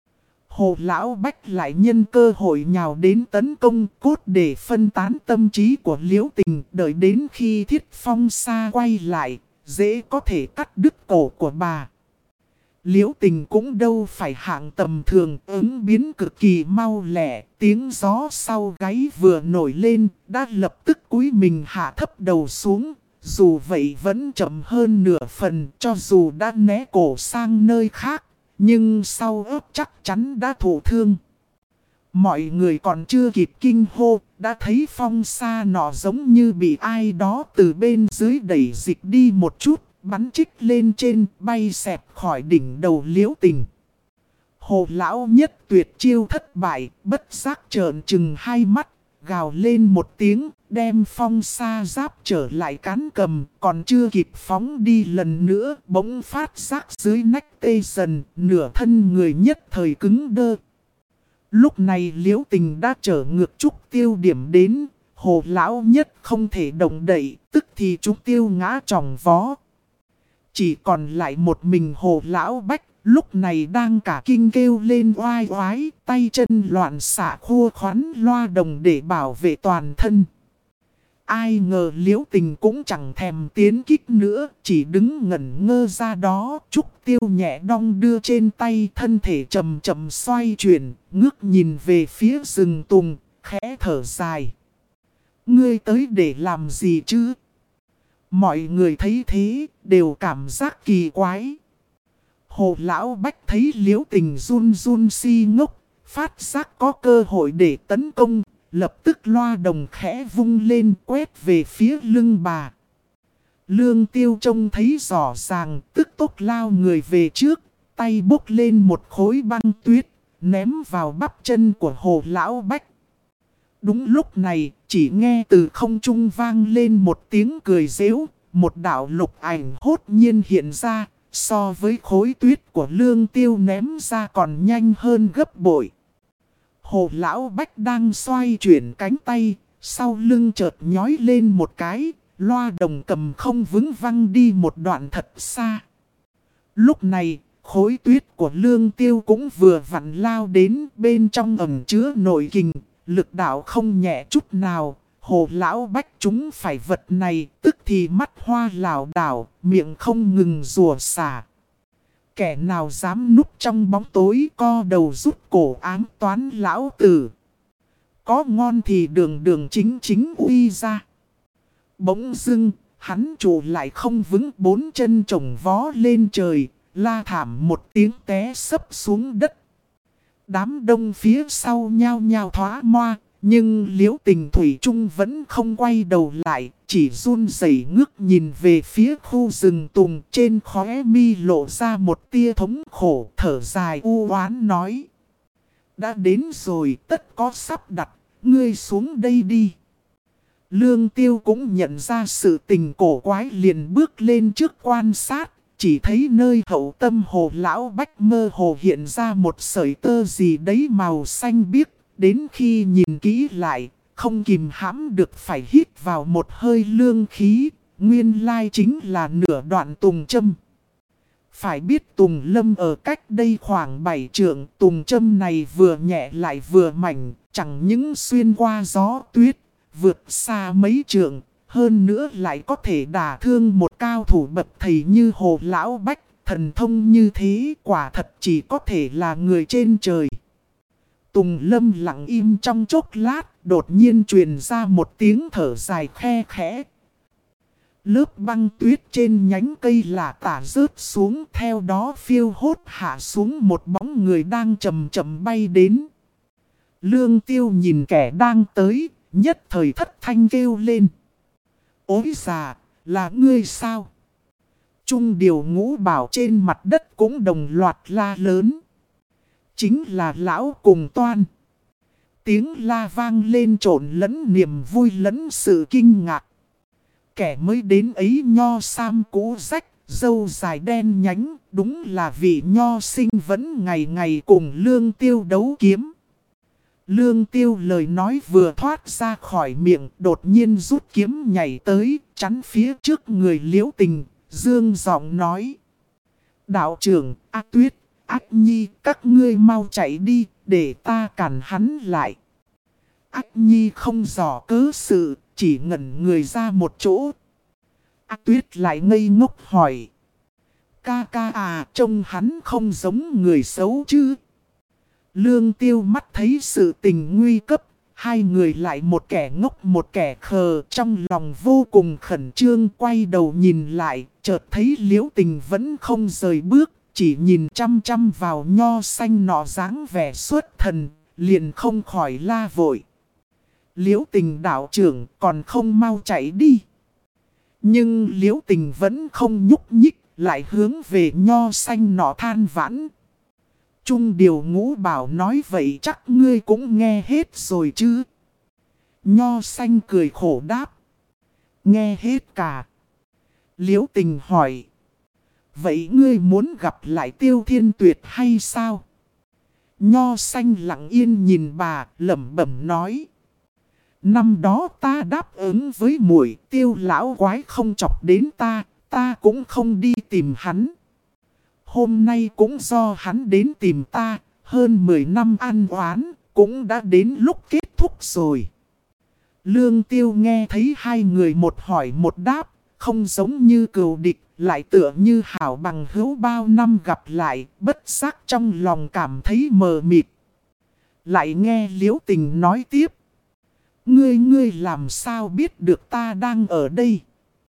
[SPEAKER 1] Hồ Lão Bách lại nhân cơ hội nhào đến tấn công cốt để phân tán tâm trí của Liễu Tình, đợi đến khi thiết phong xa quay lại. Dễ có thể cắt đứt cổ của bà. Liễu Tình cũng đâu phải hạng tầm thường, ứng biến cực kỳ mau lẹ, tiếng gió sau gáy vừa nổi lên, đã lập tức cúi mình hạ thấp đầu xuống. Dù vậy vẫn chậm hơn nửa phần, cho dù đã né cổ sang nơi khác, nhưng sau ớt chắc chắn đã thụ thương. Mọi người còn chưa kịp kinh hô, đã thấy phong sa nọ giống như bị ai đó từ bên dưới đẩy dịch đi một chút, bắn trích lên trên, bay xẹt khỏi đỉnh đầu Liễu Tình. Hồ lão nhất tuyệt chiêu thất bại, bất giác trợn trừng hai mắt, gào lên một tiếng, đem phong sa giáp trở lại cán cầm, còn chưa kịp phóng đi lần nữa, bỗng phát giác dưới nách tê dần, nửa thân người nhất thời cứng đơ. Lúc này Liễu Tình đã trở ngược trúc tiêu điểm đến, hồ lão nhất không thể động đậy, tức thì trúc tiêu ngã tròng vó. Chỉ còn lại một mình hồ lão Bách, lúc này đang cả kinh kêu lên oai oái, tay chân loạn xạ khua khoắn loa đồng để bảo vệ toàn thân. Ai ngờ Liễu Tình cũng chẳng thèm tiến kích nữa, chỉ đứng ngẩn ngơ ra đó, trúc tiêu nhẹ đong đưa trên tay, thân thể chậm chậm xoay chuyển, ngước nhìn về phía rừng tùng, khẽ thở dài. Ngươi tới để làm gì chứ? Mọi người thấy thế, đều cảm giác kỳ quái. Hồ lão Bách thấy Liễu Tình run run si ngốc, phát giác có cơ hội để tấn công, lập tức loa đồng khẽ vung lên quét về phía lưng bà. Lương Tiêu trông thấy rõ ràng, tức tốc lao người về trước, tay bốc lên một khối băng tuyết, ném vào bắp chân của hồ lão Bách. Đúng lúc này, chỉ nghe từ không trung vang lên một tiếng cười rếu, một đạo lục ảnh hốt nhiên hiện ra, so với khối tuyết của Lương Tiêu ném ra còn nhanh hơn gấp bội. Hồ lão Bách đang xoay chuyển cánh tay, sau lưng chợt nhói lên một cái, loa đồng cầm không vững văng đi một đoạn thật xa. Lúc này, khối tuyết của Lương Tiêu cũng vừa vặn lao đến, bên trong ẩn chứa nội kình, lực đạo không nhẹ chút nào. Hồ lão Bách chúng phải vật này, tức thì mắt hoa lảo đảo, miệng không ngừng rùa xả. Kẻ nào dám núp trong bóng tối, co đầu rút cổ ám toán lão tử. Có ngon thì đường đường chính chính uy ra. Bỗng dưng, hắn trụ lại không vững, bốn chân chồng vó lên trời, la thảm một tiếng té sấp xuống đất. Đám đông phía sau nhao nhao thoá moa, nhưng Liễu Tình thủy chung vẫn không quay đầu lại, chỉ run rẩy ngước nhìn về phía khu rừng tùng, trên khóe mi lộ ra một tia thống khổ, thở dài u oán nói. Đã đến rồi, tất có sắp đặt, ngươi xuống đây đi. Lương Tiêu cũng nhận ra sự tình cổ quái, liền bước lên trước quan sát, chỉ thấy nơi hậu tâm hồ lão Bách mơ hồ hiện ra một sợi tơ gì đấy màu xanh biếc. Đến khi nhìn kỹ lại, không kìm hãm được phải hít vào một hơi lương khí, nguyên lai chính là nửa đoạn tùng châm. Phải biết tùng lâm ở cách đây khoảng 7 trượng, tùng châm này vừa nhẹ lại vừa mảnh, chẳng những xuyên qua gió tuyết, vượt xa mấy trượng, hơn nữa lại có thể đả thương một cao thủ bậc thầy như Hồ Lão Bách, thần thông như thế quả thật chỉ có thể là người trên trời. Tùng lâm lặng im trong chốc lát, đột nhiên truyền ra một tiếng thở dài khe khẽ. Lớp băng tuyết trên nhánh cây lả tả rớt xuống, theo đó phiêu hốt hạ xuống một bóng người đang chậm chậm bay đến. Lương Tiêu nhìn kẻ đang tới, nhất thời thất thanh kêu lên. Ôi già, là ngươi sao? Trung điều ngũ bảo trên mặt đất cũng đồng loạt la lớn. Chính là lão cùng toan. Tiếng la vang lên trộn lẫn niềm vui lẫn sự kinh ngạc. Kẻ mới đến ấy nho sam cũ rách, râu dài đen nhánh, đúng là vị nho sinh vẫn ngày ngày cùng Lương Tiêu đấu kiếm. Lương Tiêu lời nói vừa thoát ra khỏi miệng, đột nhiên rút kiếm nhảy tới, chắn phía trước người Liễu Tình, dương giọng nói. Đạo trưởng, A Tuyết, Ách Nhi, các ngươi mau chạy đi, để ta cản hắn lại. Ách Nhi không rõ cớ sự, chỉ ngẩn người ra một chỗ. A Tuyết lại ngây ngốc hỏi. ca ca à, trông hắn không giống người xấu chứ. Lương Tiêu mắt thấy sự tình nguy cấp, hai người lại một kẻ ngốc một kẻ khờ, trong lòng vô cùng khẩn trương, quay đầu nhìn lại, chợt thấy Liễu Tình vẫn không rời bước, chỉ nhìn chăm chăm vào nho xanh nọ dáng vẻ xuất thần, liền không khỏi la vội. Liễu Tình đạo trưởng còn không mau chạy đi. Nhưng Liễu Tình vẫn không nhúc nhích, lại hướng về nho xanh nọ than vãn. Trung Điều Ngũ Bảo nói vậy chắc ngươi cũng nghe hết rồi chứ. Nho xanh cười khổ đáp. Nghe hết cả. Liễu Tình hỏi. Vậy ngươi muốn gặp lại Tiêu Thiên Tuyệt hay sao? Nho xanh lặng yên nhìn bà, lẩm bẩm nói. Năm đó ta đáp ứng với muội, Tiêu lão quái không chọc đến ta, ta cũng không đi tìm hắn. Hôm nay cũng do hắn đến tìm ta, hơn 10 năm ăn oán, cũng đã đến lúc kết thúc rồi. Lương Tiêu nghe thấy hai người một hỏi một đáp, không giống như cừu địch, lại tựa như hảo bằng hữu bao năm gặp lại, bất giác trong lòng cảm thấy mờ mịt. Lại nghe Liễu Tình nói tiếp. Ngươi làm sao biết được ta đang ở đây?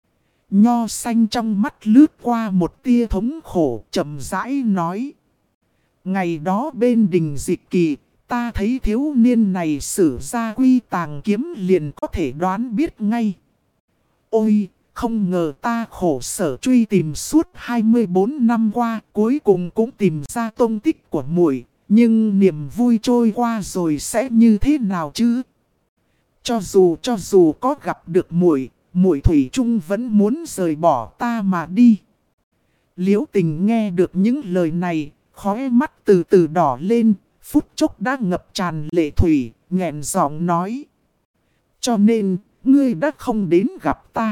[SPEAKER 1] Nho xanh trong mắt lướt qua một tia thống khổ, chậm rãi nói. Ngày đó bên đình dịch kỳ, ta thấy thiếu niên này sử ra quy tàng kiếm liền có thể đoán biết ngay. Ôi, không ngờ ta khổ sở truy tìm suốt 24 năm qua, cuối cùng cũng tìm ra tông tích của muội, nhưng niềm vui trôi qua rồi sẽ như thế nào chứ? Cho dù có gặp được muội, muội thủy chung vẫn muốn rời bỏ ta mà đi. Liễu Tình nghe được những lời này, khóe mắt từ từ đỏ lên, phút chốc đã ngập tràn lệ thủy, nghẹn giọng nói. Cho nên, ngươi đã không đến gặp ta.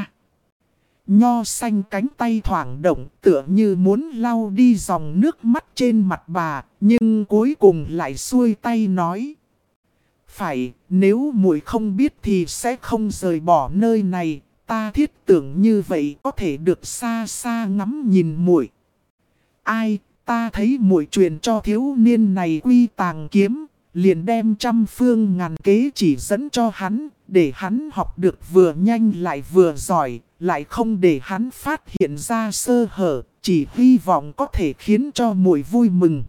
[SPEAKER 1] Nho xanh cánh tay thoảng động tựa như muốn lau đi dòng nước mắt trên mặt bà, nhưng cuối cùng lại xuôi tay nói. Phải, nếu muội không biết thì sẽ không rời bỏ nơi này, ta thiết tưởng như vậy có thể được xa xa ngắm nhìn muội. Ai, ta thấy muội truyền cho thiếu niên này quy tàng kiếm, liền đem trăm phương ngàn kế chỉ dẫn cho hắn, để hắn học được vừa nhanh lại vừa giỏi, lại không để hắn phát hiện ra sơ hở, chỉ hy vọng có thể khiến cho muội vui mừng.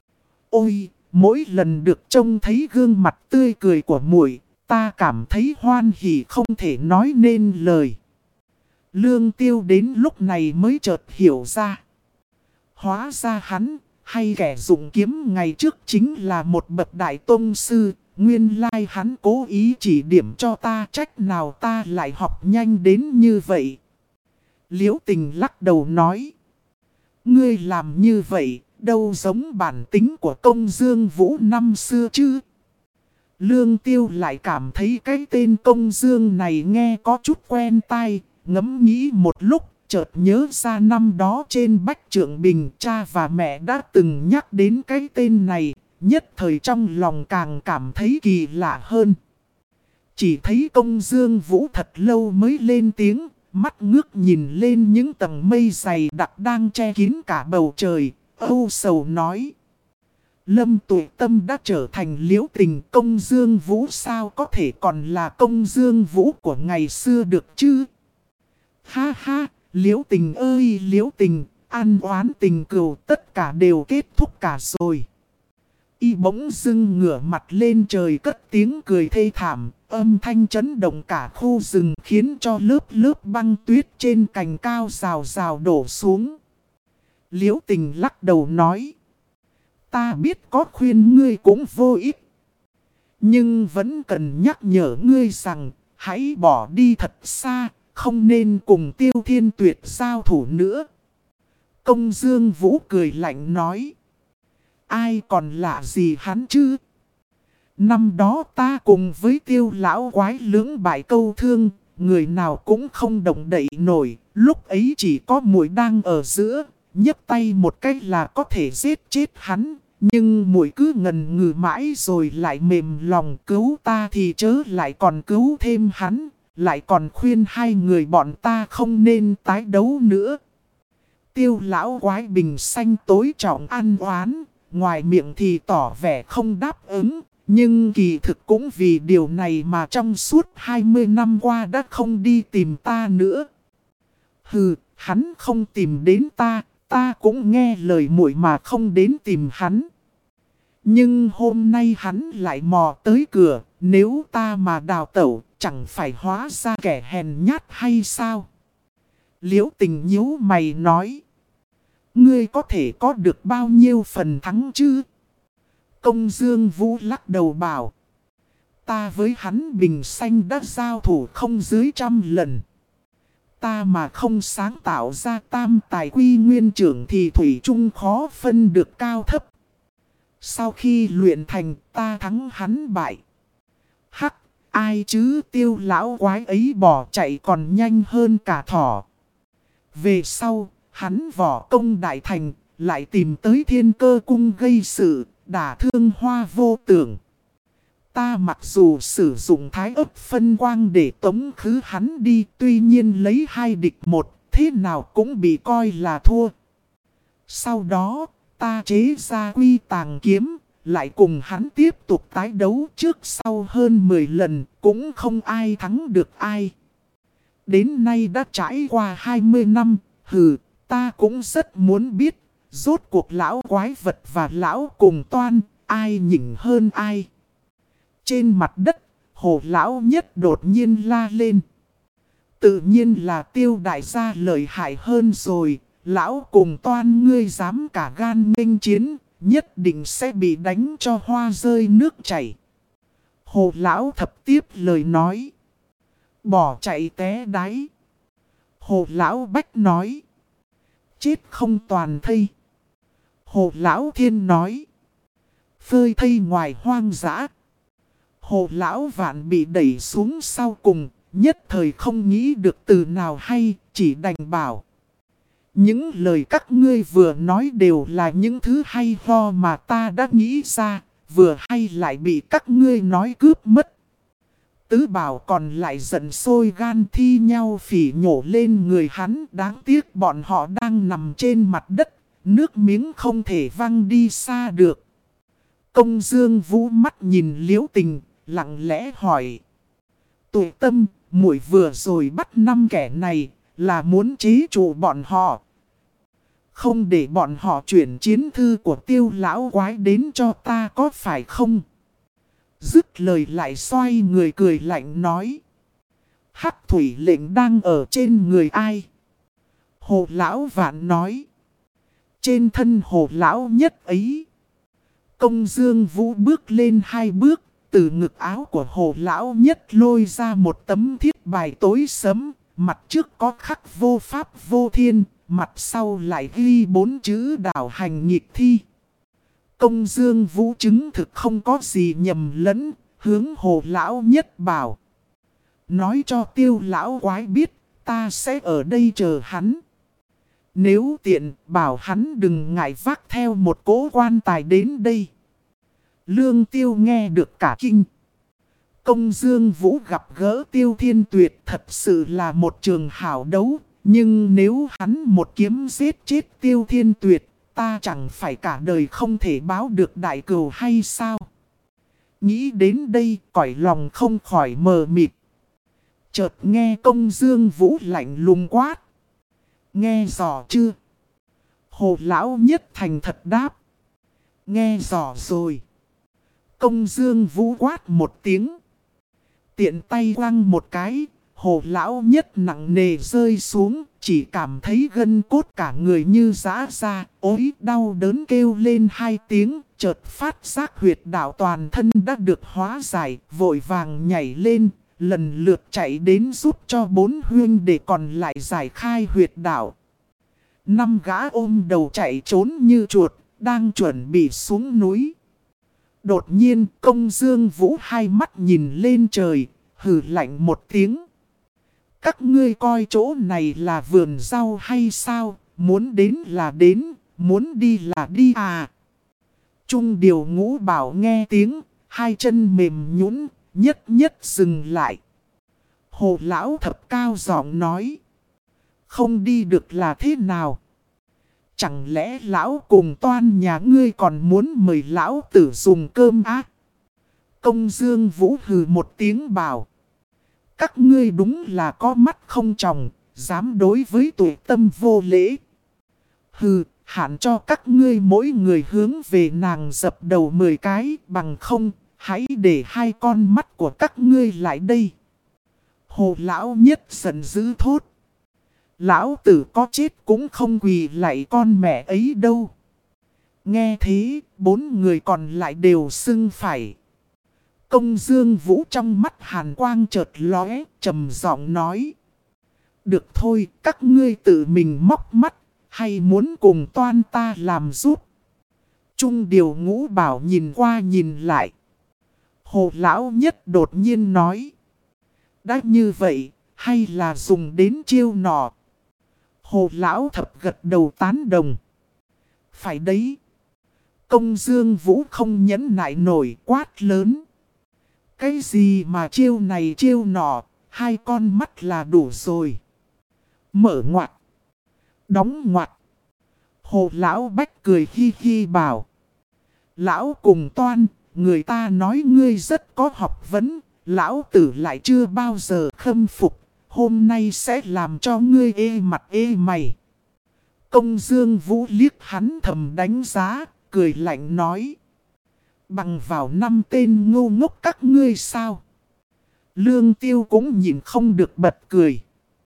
[SPEAKER 1] Ôi, mỗi lần được trông thấy gương mặt tươi cười của muội, ta cảm thấy hoan hỉ không thể nói nên lời. Lương Tiêu đến lúc này mới chợt hiểu ra. Hóa ra hắn, hay kẻ dụng kiếm ngày trước chính là một bậc đại tông sư, nguyên lai hắn cố ý chỉ điểm cho ta, trách nào ta lại học nhanh đến như vậy. Liễu Tình lắc đầu nói. Ngươi làm như vậy, đâu giống bản tính của Công Dương Vũ năm xưa chứ. Lương Tiêu lại cảm thấy cái tên Công Dương này nghe có chút quen tai, ngẫm nghĩ một lúc, chợt nhớ ra năm đó trên Bách Trượng Bình cha và mẹ đã từng nhắc đến cái tên này, nhất thời trong lòng càng cảm thấy kỳ lạ hơn. Chỉ thấy Công Dương Vũ thật lâu mới lên tiếng, mắt ngước nhìn lên những tầng mây dày đặc đang che kín cả bầu trời, âu sầu nói. Lâm Tuệ Tâm đã trở thành Liễu Tình, Công Dương Vũ sao có thể còn là Công Dương Vũ của ngày xưa được chứ? Ha ha, Liễu Tình ơi Liễu Tình, ăn oán tình cừu tất cả đều kết thúc cả rồi. Y bỗng dưng ngửa mặt lên trời cất tiếng cười thê thảm, âm thanh chấn động cả khu rừng khiến cho lớp lớp băng tuyết trên cành cao rào rào đổ xuống. Liễu Tình lắc đầu nói. Ta biết có khuyên ngươi cũng vô ích. Nhưng vẫn cần nhắc nhở ngươi rằng, hãy bỏ đi thật xa, không nên cùng Tiêu Thiên Tuyệt giao thủ nữa. Công Dương Vũ cười lạnh nói. Ai còn lạ gì hắn chứ? Năm đó ta cùng với Tiêu lão quái lưỡng bại câu thương, người nào cũng không động đậy nổi, lúc ấy chỉ có muội đang ở giữa, nhấc tay một cách là có thể giết chết hắn. Nhưng muội cứ ngần ngừ mãi rồi lại mềm lòng, cứu ta thì chớ lại còn cứu thêm hắn, lại còn khuyên hai người bọn ta không nên tái đấu nữa. Tiêu lão quái bình xanh tối trọng ăn oán, ngoài miệng thì tỏ vẻ không đáp ứng. Nhưng kỳ thực cũng vì điều này mà trong suốt 20 năm qua đã không đi tìm ta nữa. Hừ, hắn không tìm đến ta, ta cũng nghe lời muội mà không đến tìm hắn. Nhưng hôm nay hắn lại mò tới cửa, nếu ta mà đào tẩu, chẳng phải hóa ra kẻ hèn nhát hay sao? Liễu Tình nhíu mày nói. Ngươi có thể có được bao nhiêu phần thắng chứ? Công Dương Vũ lắc đầu bảo. Ta với hắn bình xanh đã giao thủ không dưới 100 lần. Ta mà không sáng tạo ra tam tài quy nguyên trưởng thì thủy chung khó phân được cao thấp. Sau khi luyện thành ta thắng hắn bại. Hắc, ai chứ Tiêu lão quái ấy bỏ chạy còn nhanh hơn cả thỏ. Về sau, hắn võ công đại thành, lại tìm tới Thiên Cơ cung gây sự, đả thương Hoa Vô Tưởng. Ta mặc dù sử dụng thái ấp phân quang để tống khứ hắn đi, tuy nhiên lấy 2 địch 1, thế nào cũng bị coi là thua. Sau đó, ta chế ra Quy Tàng kiếm, lại cùng hắn tiếp tục tái đấu trước sau hơn 10 lần, cũng không ai thắng được ai. Đến nay đã trải qua 20 năm, ta cũng rất muốn biết, rốt cuộc lão quái vật và lão cùng toan, ai nhỉnh hơn ai. Trên mặt đất, Hồ lão nhất đột nhiên la lên. Tự nhiên là Tiêu đại gia lợi hại hơn rồi, lão cùng toan ngươi dám cả gan nghênh chiến, nhất định sẽ bị đánh cho hoa rơi nước chảy. Hồ lão thập tiếp lời nói. Bỏ chạy té đáy. Hồ lão bách nói. Chết không toàn thây. Hồ lão thiên nói. Phơi thây ngoài hoang dã. Hồ lão vạn bị đẩy xuống sau cùng, nhất thời không nghĩ được từ nào hay, chỉ đành bảo. Những lời các ngươi vừa nói đều là những thứ hay ho mà ta đã nghĩ ra, vừa hay lại bị các ngươi nói cướp mất. Tứ bảo còn lại giận sôi gan thi nhau phỉ nhổ lên người hắn, đáng tiếc bọn họ đang nằm trên mặt đất, nước miếng không thể văng đi xa được. Công Dương Vũ mắt nhìn Liễu Tình, lặng lẽ hỏi. Tụi Tâm, muội vừa rồi bắt 5 kẻ này, là muốn chế trụ bọn họ. Không để bọn họ chuyển chiến thư của Tiêu lão quái đến cho ta có phải không? Dứt lời lại xoay người cười lạnh nói. Hắc thủy lệnh đang ở trên người ai? Hồ lão vạn nói. Trên thân hồ lão nhất ấy. Công Dương Vũ bước lên 2 bước. Từ ngực áo của hồ lão nhất lôi ra một tấm thiết bài tối sẫm. Mặt trước có khắc vô pháp vô thiên. Mặt sau lại ghi 4 chữ đảo hành nghịch thi. Công Dương Vũ chứng thực không có gì nhầm lẫn, hướng hồ lão nhất bảo. Nói cho Tiêu lão quái biết, ta sẽ ở đây chờ hắn. Nếu tiện, bảo hắn đừng ngại vác theo một cỗ quan tài đến đây. Lương Tiêu nghe được cả kinh. Công Dương Vũ gặp gỡ Tiêu Thiên Tuyệt thật sự là một trường hảo đấu. Nhưng nếu hắn một kiếm giết chết Tiêu Thiên Tuyệt, ta chẳng phải cả đời không thể báo được đại cừu hay sao? Nghĩ đến đây, cõi lòng không khỏi mờ mịt. Chợt nghe Công Dương Vũ lạnh lùng quát. Nghe rõ chưa? Hồ lão nhất thành thật đáp. Nghe rõ rồi. Công Dương Vũ quát một tiếng. Tiện tay quăng một cái, hồ lão nhất nặng nề rơi xuống, chỉ cảm thấy gân cốt cả người như giã ra, ối đau đớn kêu lên 2 tiếng, chợt phát giác huyệt đạo toàn thân đã được hóa giải, vội vàng nhảy lên, lần lượt chạy đến giúp cho 4 huynh để còn lại giải khai huyệt đạo. 5 gã ôm đầu chạy trốn như chuột, đang chuẩn bị xuống núi. Đột nhiên Công Dương Vũ 2 mắt nhìn lên trời, hừ lạnh một tiếng. Các ngươi coi chỗ này là vườn rau hay sao, muốn đến là đến, muốn đi là đi à. Trung điều Ngũ Bảo nghe tiếng, 2 chân mềm nhũn, nhất nhất dừng lại. Hồ lão thập cao giọng nói. Không đi được là thế nào? Chẳng lẽ lão cùng toan nhà ngươi còn muốn mời lão tử dùng cơm á? Công Dương Vũ hừ một tiếng bảo. Các ngươi đúng là có mắt không tròng, dám đối với tuổi tâm vô lễ. Hừ, hạn cho các ngươi mỗi người hướng về nàng dập đầu 10 cái, bằng không, hãy để hai con mắt của các ngươi lại đây. Hồ lão nhất giận dữ thốt. Lão tử có chết cũng không quỳ lại con mẹ ấy đâu. Nghe thế, 4 người còn lại đều xưng phải. Công Dương Vũ trong mắt hàn quang chợt lóe, trầm giọng nói. Được thôi, các ngươi tự mình móc mắt, hay muốn cùng toan ta làm giúp. Trung Điều Ngũ Bảo nhìn qua nhìn lại. Hồ lão nhất đột nhiên nói. Đã như vậy, hay là dùng đến chiêu nọ? Hồ lão thập gật đầu tán đồng. Phải đấy. Công Dương Vũ không nhẫn nại nổi, quát lớn. Cái gì mà chiêu này chiêu nọ, hai con mắt là đủ rồi. Mở ngoặt. Đóng ngoặt. Hồ lão bách cười hi hi bảo. Lão cùng toan, người ta nói ngươi rất có học vấn, lão tử lại chưa bao giờ khâm phục, hôm nay sẽ làm cho ngươi ê mặt ê mày. Công Dương Vũ liếc hắn thầm đánh giá, cười lạnh nói. Bằng vào 5 tên ngu ngốc các ngươi sao? Lương Tiêu cũng nhìn không được bật cười.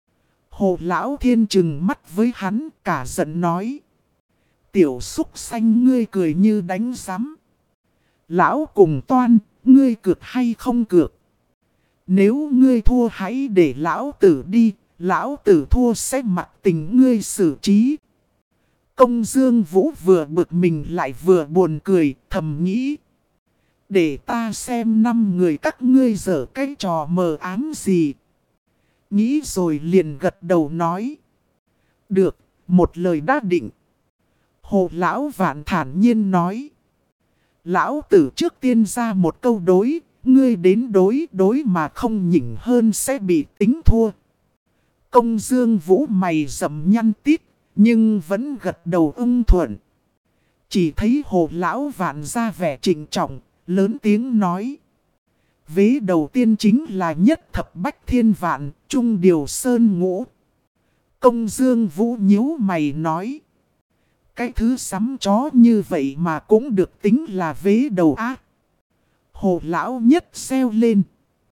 [SPEAKER 1] Hồ lão thiên trừng mắt với hắn, cả giận nói. Tiểu súc xanh ngươi cười như đánh giám. Lão cùng toan, ngươi cược hay không cược? Nếu ngươi thua hãy để lão tử đi, lão tử thua sẽ mặc tình ngươi xử trí. Công Dương Vũ vừa bực mình lại vừa buồn cười, thầm nghĩ. Để ta xem 5 người các ngươi dở cái trò mờ ám gì. Nghĩ rồi liền gật đầu nói. Được, một lời đã định. Hồ lão vạn thản nhiên nói. Lão tử trước tiên ra một câu đối, ngươi đến đối mà không nhỉnh hơn sẽ bị tính thua. Công Dương Vũ mày rậm nhăn tít, nhưng vẫn gật đầu ưng thuận. Chỉ thấy hồ lão vạn ra vẻ trịnh trọng, lớn tiếng nói. Vế đầu tiên chính là nhất thập bách thiên vạn, trung điều sơn ngũ. Công Dương Vũ nhíu mày nói. Cái thứ sắm chó như vậy mà cũng được tính là vế đầu á. Hồ lão nhất xeo lên.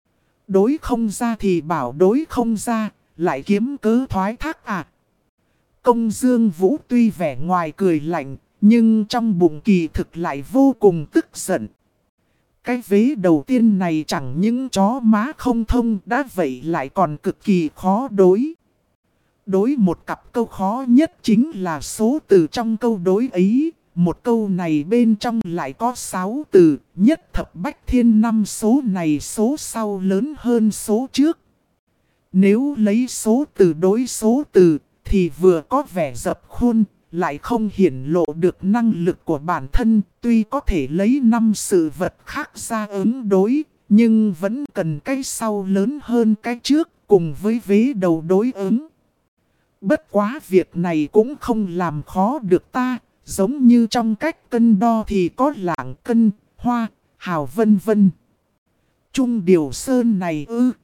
[SPEAKER 1] Đối không ra thì bảo đối không ra, lại kiếm cớ thoái thác à. Công Dương Vũ tuy vẻ ngoài cười lạnh, nhưng trong bụng kỳ thực lại vô cùng tức giận. Cái vế đầu tiên này chẳng những chó má không thông đã vậy lại còn cực kỳ khó đối. Đối một cặp câu khó nhất chính là số từ trong câu đối ấy. Một câu này bên trong lại có 6 từ, nhất thập bách thiên 5 số này số sau lớn hơn số trước. Nếu lấy số từ đối số từ thì vừa có vẻ dập khuôn, lại không hiển lộ được năng lực của bản thân. Tuy có thể lấy 5 sự vật khác ra ứng đối, nhưng vẫn cần cái sau lớn hơn cái trước cùng với vế đầu đối ứng. Bất quá việc này cũng không làm khó được ta, giống như trong cách cân đo thì có lạng cân, hoa, hào vân vân. Trung điều sơn này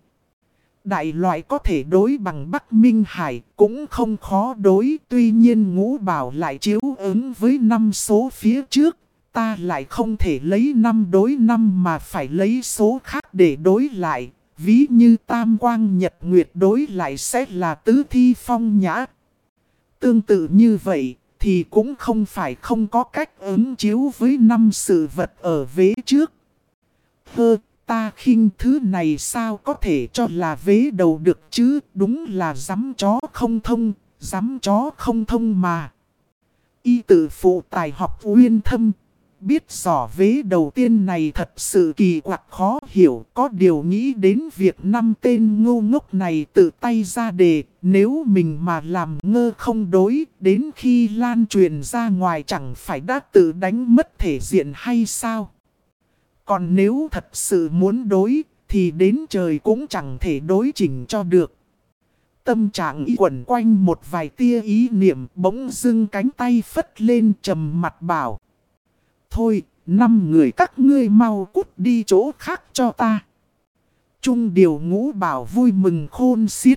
[SPEAKER 1] đại loại có thể đối bằng Bắc Minh Hải cũng không khó đối. Tuy nhiên Ngũ Bảo lại chiếu ứng với 5 số phía trước. Ta lại không thể lấy 5 đối 5 mà phải lấy số khác để đối lại. Ví như Tam Quang Nhật Nguyệt đối lại sẽ là Tứ Thi Phong Nhã. Tương tự như vậy thì cũng không phải không có cách ứng chiếu với 5 sự vật ở vế trước. Ta khinh thứ này sao có thể cho là vế đầu được chứ, đúng là dám chó không thông, dám chó không thông mà. Y tự phụ tài học uyên thâm, biết rõ vế đầu tiên này thật sự kỳ quặc khó hiểu, có điều nghĩ đến việc 5 tên ngu ngốc này tự tay ra đề, nếu mình mà làm ngơ không đối, đến khi lan truyền ra ngoài chẳng phải đã tự đánh mất thể diện hay sao? Còn nếu thật sự muốn đối, thì đến trời cũng chẳng thể đối chỉnh cho được. tâm trạng y quẩn quanh một vài tia ý niệm, bỗng dưng cánh tay phất lên trầm mặt bảo. Thôi, 5 người các ngươi mau cút đi chỗ khác cho ta. Trung Điều Ngũ Bảo vui mừng khôn xiết.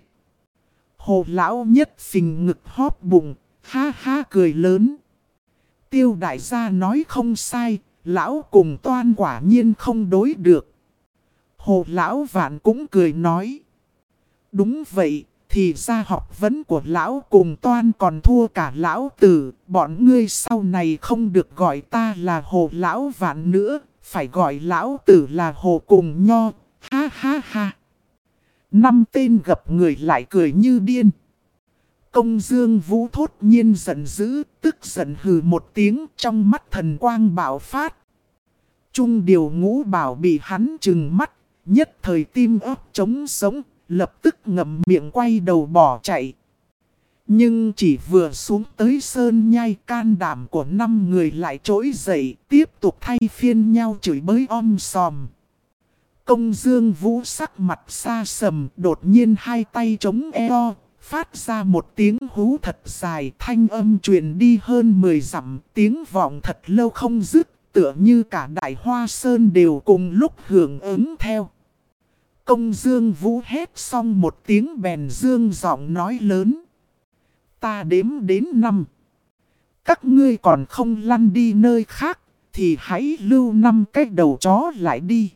[SPEAKER 1] Hồ lão nhất phình ngực hóp bụng, ha ha cười lớn. Tiêu đại gia nói không sai, lão cùng Toan quả nhiên không đối được. Hồ lão Vạn cũng cười nói. Đúng vậy, thì ra học vấn của lão cùng Toan còn thua cả lão tử. Bọn ngươi sau này không được gọi ta là Hồ lão Vạn nữa, phải gọi lão tử là Hồ Cùng Nho. Ha ha ha. 5 tên gặp người lại cười như điên. Công Dương Vũ thốt nhiên giận dữ, tức giận hừ một tiếng, trong mắt thần quang bạo phát. Trung Điều Ngũ Bảo bị hắn trừng mắt, nhất thời tim ớt trống sống, lập tức ngậm miệng quay đầu bỏ chạy. Nhưng chỉ vừa xuống tới sơn nhai, can đảm của 5 người lại trỗi dậy, tiếp tục thay phiên nhau chửi bới om sòm. Công Dương Vũ sắc mặt xa sầm, đột nhiên hai tay chống eo, phát ra một tiếng hú thật dài, thanh âm truyền đi hơn 10 dặm, tiếng vọng thật lâu không dứt, tựa như cả Đại Hoa Sơn đều cùng lúc hưởng ứng theo. Công Dương Vũ hét xong một tiếng bèn dương giọng nói lớn. Ta đếm đến 5. Các ngươi còn không lăn đi nơi khác, thì hãy lưu 5 cái đầu chó lại đi.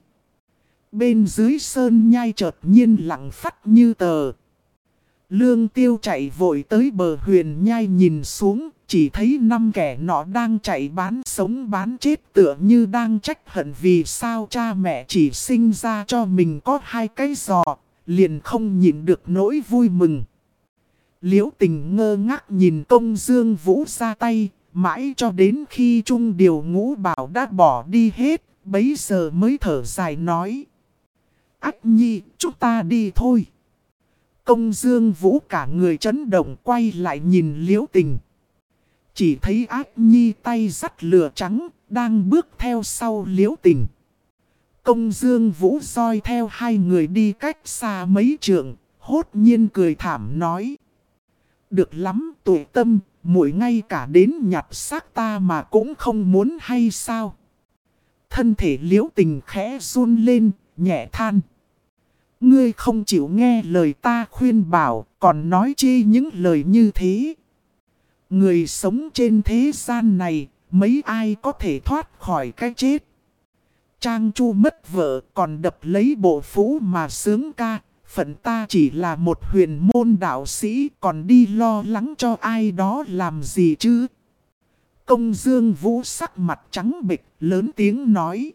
[SPEAKER 1] Bên dưới sơn nhai chợt nhiên lặng phắt như tờ. Lương Tiêu chạy vội tới bờ huyền nhai nhìn xuống, chỉ thấy 5 kẻ nọ đang chạy bán sống bán chết, tựa như đang trách hận vì sao cha mẹ chỉ sinh ra cho mình có 2 cái giò, liền không nhịn được nỗi vui mừng. Liễu Tình ngơ ngác nhìn Công Dương Vũ ra tay, mãi cho đến khi Trung Điều Ngũ Bảo đã bỏ đi hết, bấy giờ mới thở dài nói. Ách nhi, chúng ta đi thôi. Công Dương Vũ cả người chấn động quay lại nhìn Liễu Tình. Chỉ thấy Ách nhi tay dắt lửa trắng, đang bước theo sau Liễu Tình. Công Dương Vũ soi theo 2 người đi cách xa mấy trượng, hốt nhiên cười thảm nói. Được lắm tụi tâm, muội ngay cả đến nhặt xác ta mà cũng không muốn hay sao? Thân thể Liễu Tình khẽ run lên, nhẹ than. Ngươi không chịu nghe lời ta khuyên bảo, còn nói chi những lời như thế. Người sống trên thế gian này, mấy ai có thể thoát khỏi cái chết. Trang Chu mất vợ còn đập lấy bộ phú mà sướng ca. Phận ta chỉ là một huyền môn đạo sĩ, còn đi lo lắng cho ai đó làm gì chứ? Công Dương Vũ sắc mặt trắng bệch, lớn tiếng nói.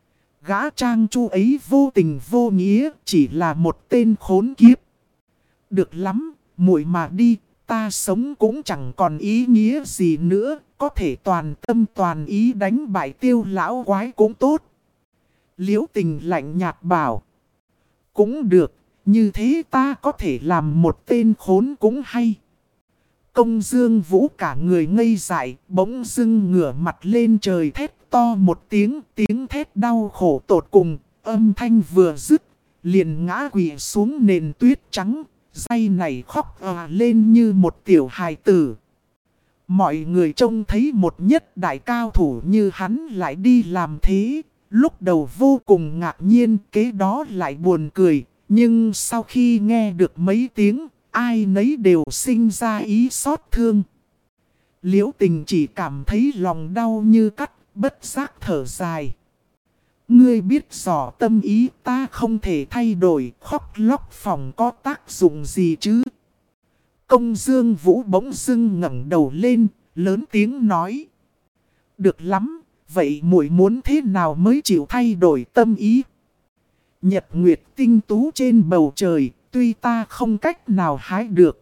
[SPEAKER 1] Gã Trang Chu ấy vô tình vô nghĩa, chỉ là một tên khốn kiếp. Được lắm, muội mà đi, ta sống cũng chẳng còn ý nghĩa gì nữa, có thể toàn tâm toàn ý đánh bại Tiêu lão quái cũng tốt. Liễu Tình lạnh nhạt bảo. Cũng được, như thế ta có thể làm một tên khốn cũng hay. Công Dương Vũ cả người ngây dại, bỗng dưng ngửa mặt lên trời thét to một tiếng, tiếng thét đau khổ tột cùng, âm thanh vừa dứt, liền ngã quỵ xuống nền tuyết trắng, day này khóc lên như một tiểu hài tử. Mọi người trông thấy một nhất đại cao thủ như hắn lại đi làm thế, lúc đầu vô cùng ngạc nhiên, kế đó lại buồn cười, nhưng sau khi nghe được mấy tiếng, ai nấy đều sinh ra ý xót thương. Liễu Tình chỉ cảm thấy lòng đau như cắt, bất giác thở dài. Ngươi biết rõ tâm ý ta không thể thay đổi, khóc lóc phòng có tác dụng gì chứ? Công Dương Vũ bỗng dưng ngẩng đầu lên, lớn tiếng nói. Được lắm, vậy muội muốn thế nào mới chịu thay đổi tâm ý? Nhật nguyệt tinh tú trên bầu trời, tuy ta không cách nào hái được.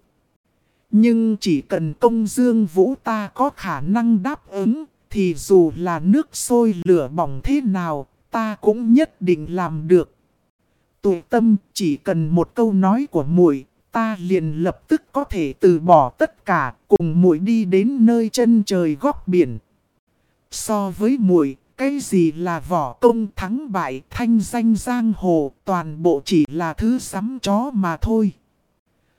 [SPEAKER 1] Nhưng chỉ cần Công Dương Vũ ta có khả năng đáp ứng, thì dù là nước sôi lửa bỏng thế nào, ta cũng nhất định làm được. Tụi tâm, chỉ cần một câu nói của muội, ta liền lập tức có thể từ bỏ tất cả, cùng muội đi đến nơi chân trời góc biển. So với muội, cái gì là võ công thắng bại, thanh danh giang hồ, toàn bộ chỉ là thứ sắm chó mà thôi.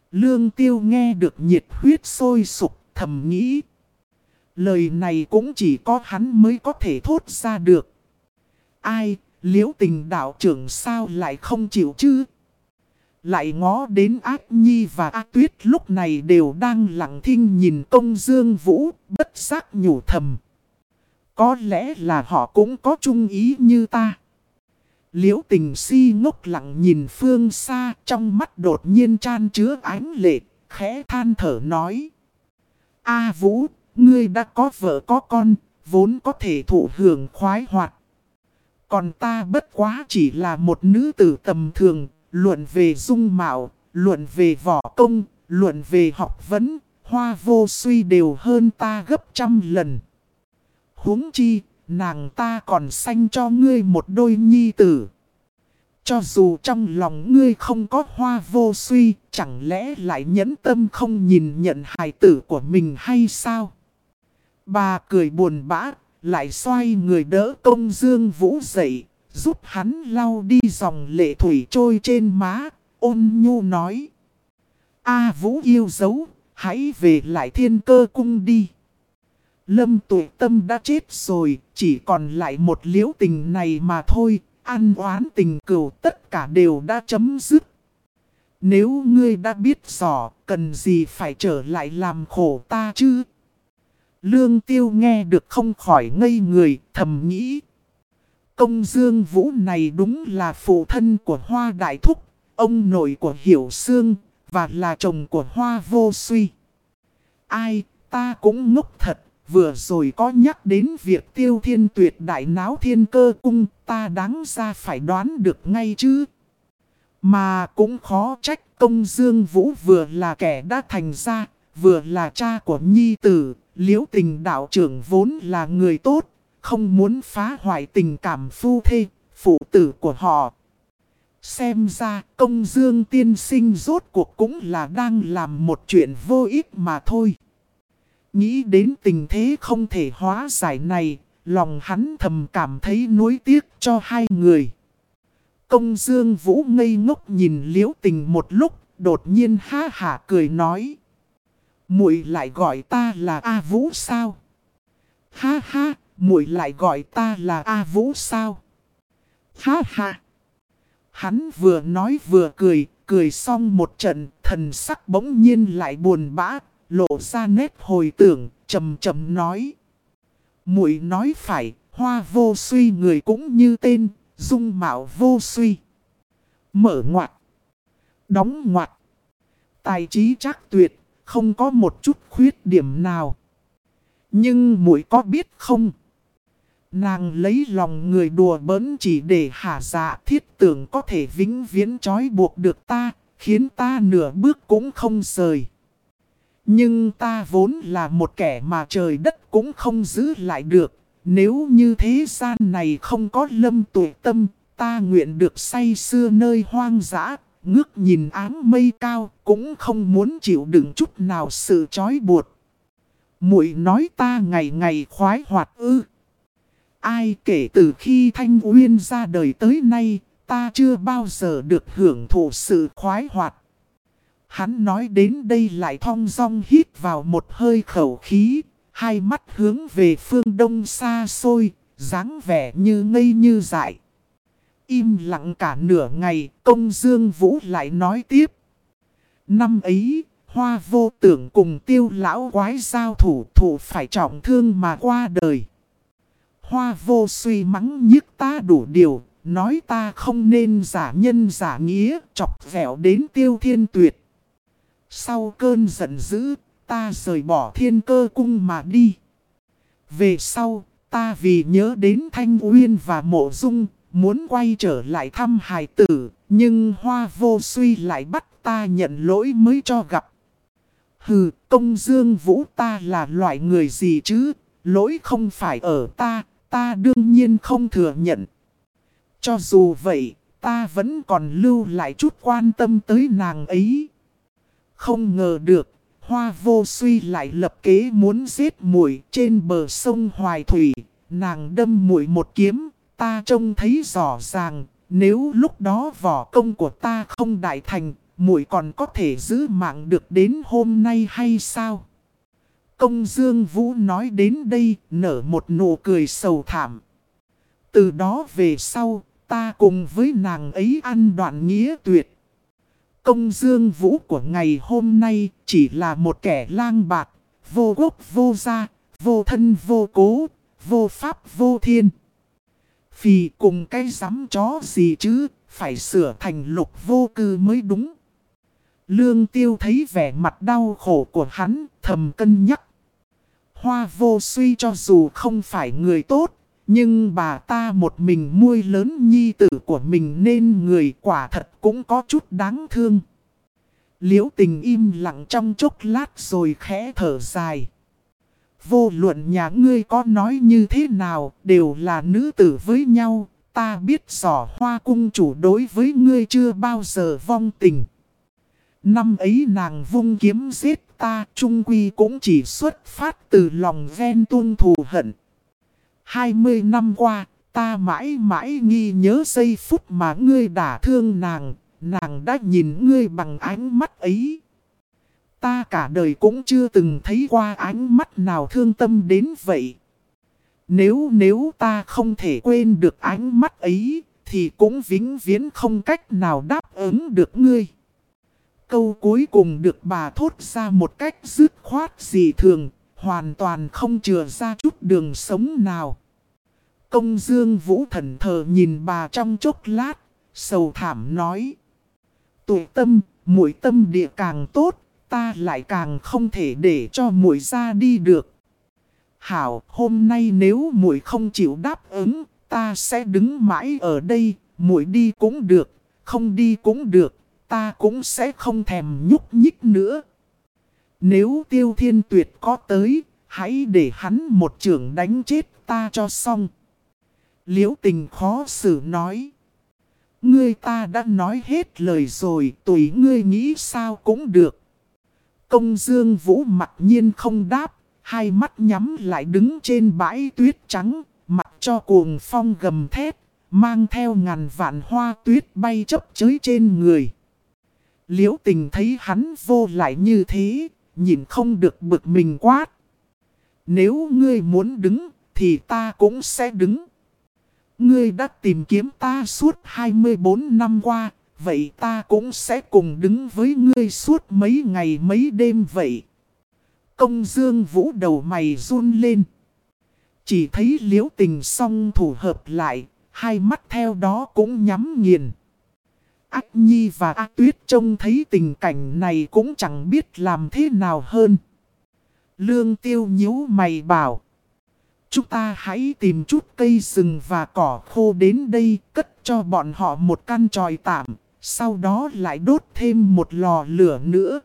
[SPEAKER 1] Lương Tiêu nghe được nhiệt huyết sôi sục, thầm nghĩ. Lời này cũng chỉ có hắn mới có thể thốt ra được. Ai, Liễu Tình đạo trưởng sao lại không chịu chứ? Lại ngó đến Ác Nhi và A Tuyết lúc này đều đang lặng thinh nhìn Công Dương Vũ, bất giác nhủ thầm. Có lẽ là họ cũng có chung ý như ta. Liễu Tình si ngốc lặng nhìn phương xa, trong mắt đột nhiên chan chứa ánh lệ, khẽ than thở nói. A Vũ, ngươi đã có vợ có con, vốn có thể thụ hưởng khoái hoạt. Còn ta bất quá chỉ là một nữ tử tầm thường, luận về dung mạo, luận về võ công, luận về học vấn, Hoa Vô Suy đều hơn ta gấp trăm lần. Huống chi, nàng ta còn sanh cho ngươi một đôi nhi tử. Cho dù trong lòng ngươi không có Hoa Vô Suy, chẳng lẽ lại nhẫn tâm không nhìn nhận hài tử của mình hay sao? Bà cười buồn bã, lại xoay người đỡ Công Dương Vũ dậy, giúp hắn lau đi dòng lệ thủy trôi trên má, ôn nhu nói. A Vũ yêu dấu, hãy về lại Thiên Cơ cung đi. Lâm Tuệ Tâm đã chết rồi, chỉ còn lại một Liễu Tình này mà thôi, ăn oán tình cừu tất cả đều đã chấm dứt. Nếu ngươi đã biết rõ, cần gì phải trở lại làm khổ ta chứ? Lương Tiêu nghe được không khỏi ngây người, thầm nghĩ. Công Dương Vũ này đúng là phụ thân của Hoa Đại Thúc, ông nội của Hiểu Sương, và là chồng của Hoa Vô Suy. Ai, ta cũng ngốc thật, vừa rồi có nhắc đến việc Tiêu Thiên Tuyệt đại náo Thiên Cơ cung, ta đáng ra phải đoán được ngay chứ. Mà cũng khó trách Công Dương Vũ vừa là kẻ đã thành ra, vừa là cha của nhi tử. Liễu Tình đạo trưởng vốn là người tốt, không muốn phá hoại tình cảm phu thê, phụ tử của họ. Xem ra Công Dương tiên sinh rốt cuộc cũng là đang làm một chuyện vô ích mà thôi. Nghĩ đến tình thế không thể hóa giải này, lòng hắn thầm cảm thấy nuối tiếc cho hai người. Công Dương Vũ ngây ngốc nhìn Liễu Tình một lúc, đột nhiên ha hả cười nói. Muội lại gọi ta là A Vũ sao? Ha ha, muội lại gọi ta là A Vũ sao? Ha ha. Hắn vừa nói vừa cười, cười xong một trận, thần sắc bỗng nhiên lại buồn bã, lộ ra nét hồi tưởng, trầm trầm nói. Muội nói phải, Hoa Vô Suy người cũng như tên, dung mạo vô suy. Mở ngoặt, đóng ngoặt, tài trí trác tuyệt. Không có một chút khuyết điểm nào. Nhưng muội có biết không? Nàng lấy lòng người đùa bỡn chỉ để hả dạ, thiết tưởng có thể vĩnh viễn trói buộc được ta, khiến ta nửa bước cũng không rời. Nhưng ta vốn là một kẻ mà trời đất cũng không giữ lại được. Nếu như thế gian này không có Lâm Tuệ Tâm, ta nguyện được say sưa nơi hoang dã. Ngước nhìn áng mây cao, cũng không muốn chịu đựng chút nào sự trói buộc. Muội nói ta ngày ngày khoái hoạt ư? Ai kể từ khi Thanh Uyên ra đời tới nay, ta chưa bao giờ được hưởng thụ sự khoái hoạt. Hắn nói đến đây lại thong dong hít vào một hơi khẩu khí, hai mắt hướng về phương đông xa xôi, dáng vẻ như ngây như dại. Im lặng cả nửa ngày, Công Dương Vũ lại nói tiếp. Năm ấy, Hoa Vô Tưởng cùng Tiêu lão quái giao thủ phải trọng thương mà qua đời. Hoa Vô Suy mắng nhức ta đủ điều, nói ta không nên giả nhân giả nghĩa, chọc ghẹo đến Tiêu Thiên Tuyệt. Sau cơn giận dữ, ta rời bỏ Thiên Cơ cung mà đi. Về sau, ta vì nhớ đến Thanh Uyên và Mộ Dung, muốn quay trở lại thăm hài tử, nhưng Hoa Vô Suy lại bắt ta nhận lỗi mới cho gặp. Hừ, Công Dương Vũ, ta là loại người gì chứ? Lỗi không phải ở ta, ta đương nhiên không thừa nhận. Cho dù vậy, ta vẫn còn lưu lại chút quan tâm tới nàng ấy. Không ngờ được, Hoa Vô Suy lại lập kế muốn giết muội trên bờ sông Hoài Thủy, nàng đâm muội một kiếm. Ta trông thấy rõ ràng, nếu lúc đó võ công của ta không đại thành, muội còn có thể giữ mạng được đến hôm nay hay sao? Công Dương Vũ nói đến đây, nở một nụ cười sầu thảm. Từ đó về sau, ta cùng với nàng ấy ăn đoạn nghĩa tuyệt. Công Dương Vũ của ngày hôm nay chỉ là một kẻ lang bạt, vô gốc vô gia, vô thân vô cố, vô pháp vô thiên. Phì cùng cái giám chó gì chứ, phải sửa thành Lục Vô Cư mới đúng. Lương Tiêu thấy vẻ mặt đau khổ của hắn, thầm cân nhắc. Hoa Vô Suy cho dù không phải người tốt, nhưng bà ta một mình nuôi lớn nhi tử của mình nên người quả thật cũng có chút đáng thương. Liễu Tình im lặng trong chốc lát rồi khẽ thở dài. Vô luận nhà ngươi có nói như thế nào, đều là nữ tử với nhau. Ta biết rõ Hoa cung chủ đối với ngươi chưa bao giờ vong tình. Năm ấy nàng vung kiếm giết ta, chung quy cũng chỉ xuất phát từ lòng ghen tuông thù hận. 20 năm qua, ta mãi mãi ghi nhớ giây phút mà ngươi đả thương nàng. Nàng đã nhìn ngươi bằng ánh mắt ấy. Ta cả đời cũng chưa từng thấy qua ánh mắt nào thương tâm đến vậy. Nếu ta không thể quên được ánh mắt ấy, thì cũng vĩnh viễn không cách nào đáp ứng được ngươi. Câu cuối cùng được bà thốt ra một cách dứt khoát dị thường, hoàn toàn không chừa ra chút đường sống nào. Công Dương Vũ thần thờ nhìn bà trong chốc lát, sầu thảm nói. Tụi tâm, muội tâm địa càng tốt, ta lại càng không thể để cho muội ra đi được. Hảo, hôm nay nếu muội không chịu đáp ứng, ta sẽ đứng mãi ở đây, muội đi cũng được, không đi cũng được, ta cũng sẽ không thèm nhúc nhích nữa. Nếu Tiêu Thiên Tuyệt có tới, hãy để hắn một chưởng đánh chết ta cho xong. Liễu Tình khó xử nói. Ngươi ta đã nói hết lời rồi, tùy ngươi nghĩ sao cũng được. Công Dương Vũ mặc nhiên không đáp, hai mắt nhắm lại đứng trên bãi tuyết trắng, mặc cho cuồng phong gầm thét, mang theo ngàn vạn hoa tuyết bay chấp chới trên người. Liễu Tình thấy hắn vô lại như thế, nhìn không được bực mình quát. Nếu ngươi muốn đứng, thì ta cũng sẽ đứng. Ngươi đã tìm kiếm ta suốt 24 năm qua, vậy ta cũng sẽ cùng đứng với ngươi suốt mấy ngày mấy đêm vậy. Công Dương Vũ đầu mày run lên. Chỉ thấy Liễu Tình song thủ hợp lại, hai mắt theo đó cũng nhắm nghiền. Ách Nhi và A Tuyết trông thấy tình cảnh này cũng chẳng biết làm thế nào hơn. Lương Tiêu nhíu mày bảo. Chúng ta hãy tìm chút cây sừng và cỏ khô đến đây, cất cho bọn họ một căn tròi tạm, sau đó lại đốt thêm một lò lửa nữa.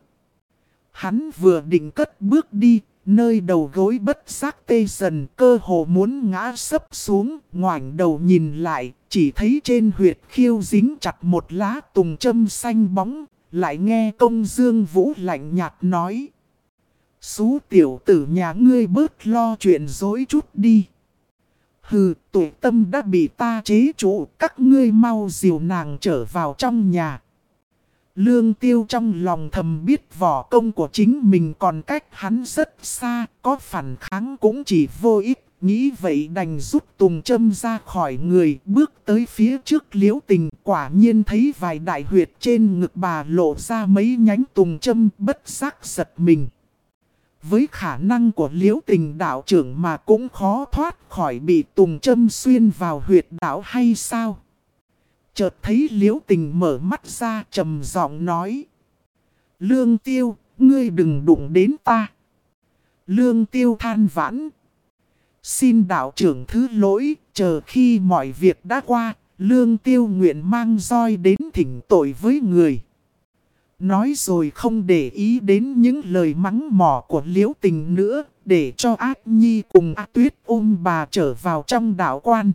[SPEAKER 1] Hắn vừa định cất bước đi, nơi đầu gối bất giác tê dần, cơ hồ muốn ngã sấp xuống, ngoảnh đầu nhìn lại, chỉ thấy trên huyệt khiêu dính chặt một lá tùng châm xanh bóng, lại nghe Công Dương Vũ lạnh nhạt nói. Xú tiểu tử nhà ngươi bớt lo chuyện dối chút đi. Hừ, tụi tâm đã bị ta chế trụ, các ngươi mau dìu nàng trở vào trong nhà. Lương Tiêu trong lòng thầm biết võ công của chính mình còn cách hắn rất xa, có phản kháng cũng chỉ vô ích, nghĩ vậy đành rút tùng châm ra khỏi người, bước tới phía trước Liễu Tình, quả nhiên thấy vài đại huyệt trên ngực bà lộ ra mấy nhánh tùng châm, bất giác giật mình. Với khả năng của Liễu Tình đạo trưởng mà cũng khó thoát khỏi bị tùng châm xuyên vào huyệt đạo hay sao? Chợt thấy Liễu Tình mở mắt ra trầm giọng nói. Lương Tiêu, ngươi đừng đụng đến ta. Lương Tiêu than vãn. Xin đạo trưởng thứ lỗi, chờ khi mọi việc đã qua, Lương Tiêu nguyện mang roi đến thỉnh tội với người. Nói rồi không để ý đến những lời mắng mỏ của Liễu Tình nữa, để cho Ác Nhi cùng A Tuyết ôm bà trở vào trong đạo quan.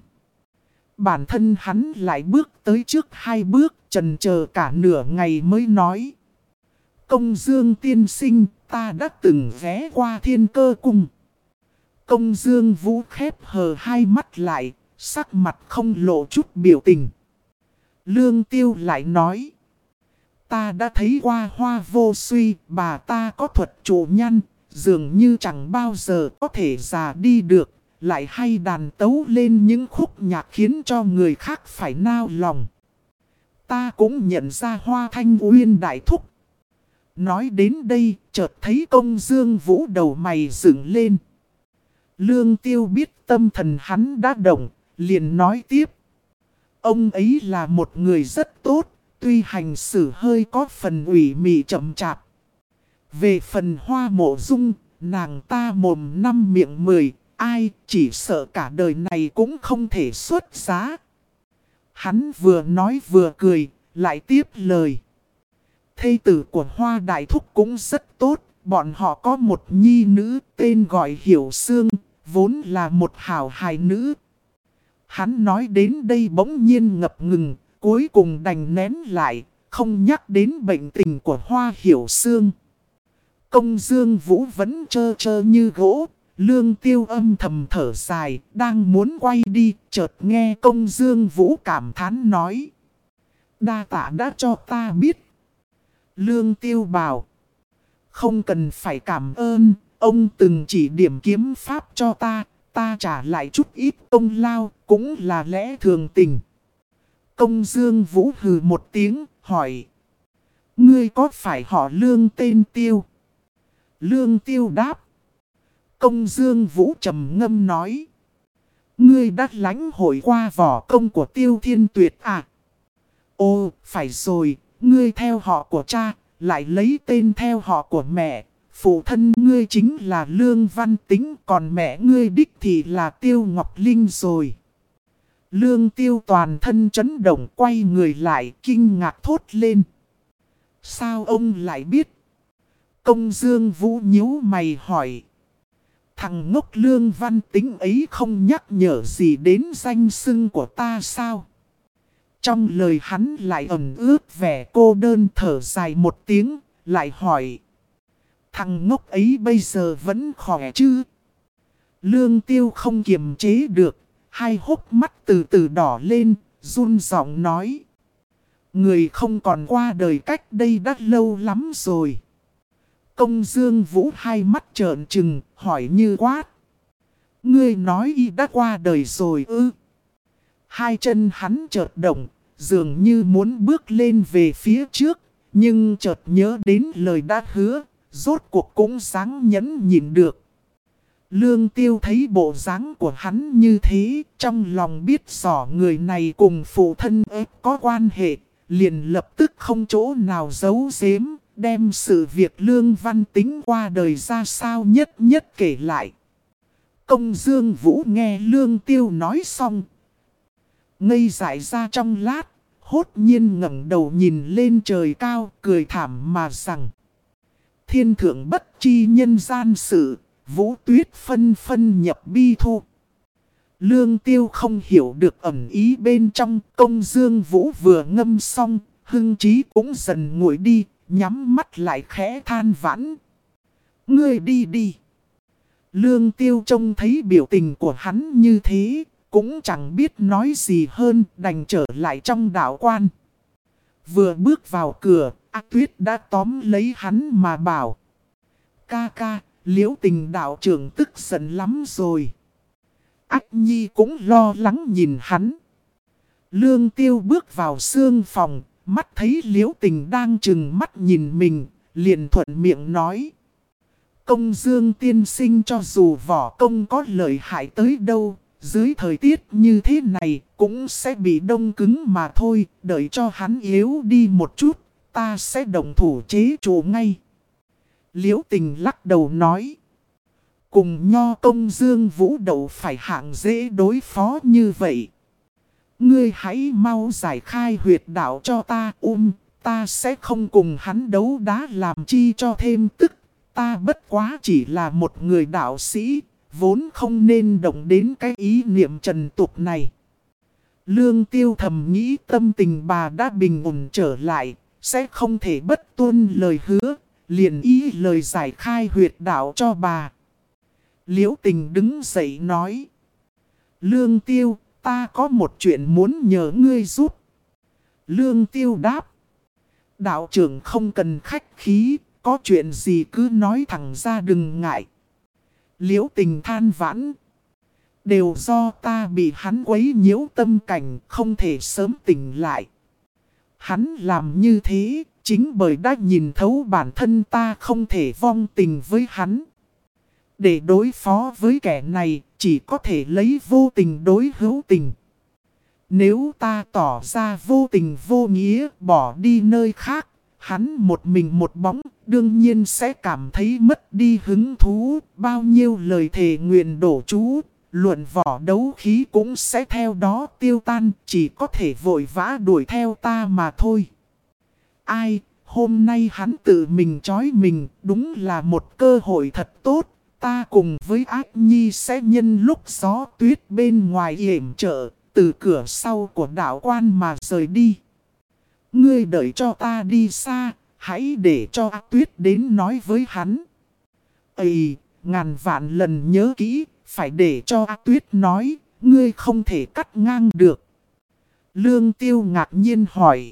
[SPEAKER 1] Bản thân hắn lại bước tới trước hai bước, chần chờ cả nửa ngày mới nói. Công Dương tiên sinh, ta đã từng ghé qua Thiên Cơ cung. Công Dương Vũ khép hờ hai mắt lại, sắc mặt không lộ chút biểu tình. Lương Tiêu lại nói. Ta đã thấy qua Hoa Vô Suy, bà ta có thuật chủ nhân, dường như chẳng bao giờ có thể già đi được, lại hay đàn tấu lên những khúc nhạc khiến cho người khác phải nao lòng. Ta cũng nhận ra Hoa Thanh Uyên đại thúc. Nói đến đây, chợt thấy Công Dương Vũ đầu mày dựng lên. Lương Tiêu biết tâm thần hắn đã động, liền nói tiếp. Ông ấy là một người rất tốt, tuy hành xử hơi có phần ủy mị chậm chạp. Về phần Hoa Mộ Dung, nàng ta mồm năm miệng 10, ai chỉ sợ cả đời này cũng không thể xuất giá. Hắn vừa nói vừa cười, lại tiếp lời. Thê tử của Hoa Đại Thúc cũng rất tốt, bọn họ có một nhi nữ tên gọi Hiểu Sương, vốn là một hảo hài nữ. Hắn nói đến đây bỗng nhiên ngập ngừng, cuối cùng đành nén lại, không nhắc đến bệnh tình của Hoa Hiểu Sương. Công Dương Vũ vẫn trơ trơ như gỗ, Lương Tiêu âm thầm thở dài, đang muốn quay đi, chợt nghe Công Dương Vũ cảm thán nói. Đa tạ đã cho ta biết. Lương Tiêu bảo. Không cần phải cảm ơn, ông từng chỉ điểm kiếm pháp cho ta, ta trả lại chút ít công lao, cũng là lẽ thường tình. Công Dương Vũ hừ một tiếng, hỏi. Ngươi có phải họ Lương tên Tiêu? Lương Tiêu đáp. Công Dương Vũ trầm ngâm nói. Ngươi đã lãnh hội qua võ công của Tiêu Thiên Tuyệt à? Ồ, phải rồi, ngươi theo họ của cha, lại lấy tên theo họ của mẹ. Phụ thân ngươi chính là Lương Văn Tính, còn mẹ ngươi đích thì là Tiêu Ngọc Linh rồi. Lương Tiêu toàn thân chấn động, quay người lại kinh ngạc thốt lên. Sao ông lại biết? Công Dương Vũ nhíu mày hỏi. Thằng ngốc Lương Văn Tính ấy không nhắc nhở gì đến danh xưng của ta sao? Trong lời hắn lại ẩn ướt vẻ cô đơn, thở dài một tiếng, lại hỏi. Thằng ngốc ấy bây giờ vẫn khỏe chứ? Lương Tiêu không kiềm chế được, hai hốc mắt từ từ đỏ lên, run giọng nói. Người không còn qua đời cách đây đã lâu lắm rồi. Công Dương Vũ hai mắt trợn trừng, hỏi như quát. Ngươi nói y đã qua đời rồi ư? Hai chân hắn chợt động, dường như muốn bước lên về phía trước, nhưng chợt nhớ đến lời đã hứa, rốt cuộc cũng dáng nhẫn nhịn được. Lương Tiêu thấy bộ dáng của hắn như thế, trong lòng biết rõ người này cùng phụ thân ép có quan hệ, liền lập tức không chỗ nào giấu giếm, đem sự việc Lương Văn Tính qua đời ra sao nhất nhất kể lại. Công Dương Vũ nghe Lương Tiêu nói xong, ngây dại ra trong lát, hốt nhiên ngẩng đầu nhìn lên trời cao, cười thảm mà rằng. Thiên thượng bất chi nhân gian sự, Vũ Tuyết phân phân nhập bi thu. Lương Tiêu không hiểu được ẩn ý bên trong. Công Dương Vũ vừa ngâm xong, hưng trí cũng dần nguội đi, nhắm mắt lại khẽ than vãn. Ngươi đi đi. Lương Tiêu trông thấy biểu tình của hắn như thế, cũng chẳng biết nói gì hơn, đành trở lại trong đạo quan. Vừa bước vào cửa, A Tuyết đã tóm lấy hắn mà bảo. Ca ca, Liễu Tình đạo trưởng tức giận lắm rồi. Ách Nhi cũng lo lắng nhìn hắn. Lương Tiêu bước vào xương phòng, mắt thấy Liễu Tình đang trừng mắt nhìn mình, liền thuận miệng nói. Công Dương tiên sinh cho dù võ công có lợi hại tới đâu, dưới thời tiết như thế này cũng sẽ bị đông cứng mà thôi, đợi cho hắn yếu đi một chút, ta sẽ động thủ chế trụ ngay. Liễu Tình lắc đầu nói. Cùng Nho Công Dương Vũ đậu phải hạng dễ đối phó như vậy. Ngươi hãy mau giải khai huyệt đạo cho ta ta sẽ không cùng hắn đấu đá làm chi cho thêm tức. Ta bất quá chỉ là một người đạo sĩ, vốn không nên động đến cái ý niệm trần tục này. Lương Tiêu thầm nghĩ tâm tình bà đã bình ổn trở lại, sẽ không thể bất tuân lời hứa, liền ý lời giải khai huyệt đạo cho bà. Liễu Tình đứng dậy nói. Lương Tiêu, ta có một chuyện muốn nhờ ngươi giúp. Lương Tiêu đáp. Đạo trưởng không cần khách khí, có chuyện gì cứ nói thẳng ra đừng ngại. Liễu Tình than vãn. Đều do ta bị hắn quấy nhiễu tâm cảnh, không thể sớm tỉnh lại. Hắn làm như thế, chính bởi đã nhìn thấu bản thân ta không thể vong tình với hắn. Để đối phó với kẻ này, chỉ có thể lấy vô tình đối hữu tình. Nếu ta tỏ ra vô tình vô nghĩa, bỏ đi nơi khác, hắn một mình một bóng, đương nhiên sẽ cảm thấy mất đi hứng thú. Bao nhiêu lời thề nguyện đổ chú, luận võ đấu khí cũng sẽ theo đó tiêu tan, chỉ có thể vội vã đuổi theo ta mà thôi. Ai, hôm nay hắn tự mình trói mình, đúng là một cơ hội thật tốt. Ta cùng với Ác Nhi sẽ nhân lúc gió tuyết bên ngoài yểm trợ, từ cửa sau của đạo quan mà rời đi. Ngươi đợi cho ta đi xa, hãy để cho Ác Tuyết đến nói với hắn. Ây, ngàn vạn lần nhớ kỹ, phải để cho Ác Tuyết nói, ngươi không thể cắt ngang được. Lương Tiêu ngạc nhiên hỏi.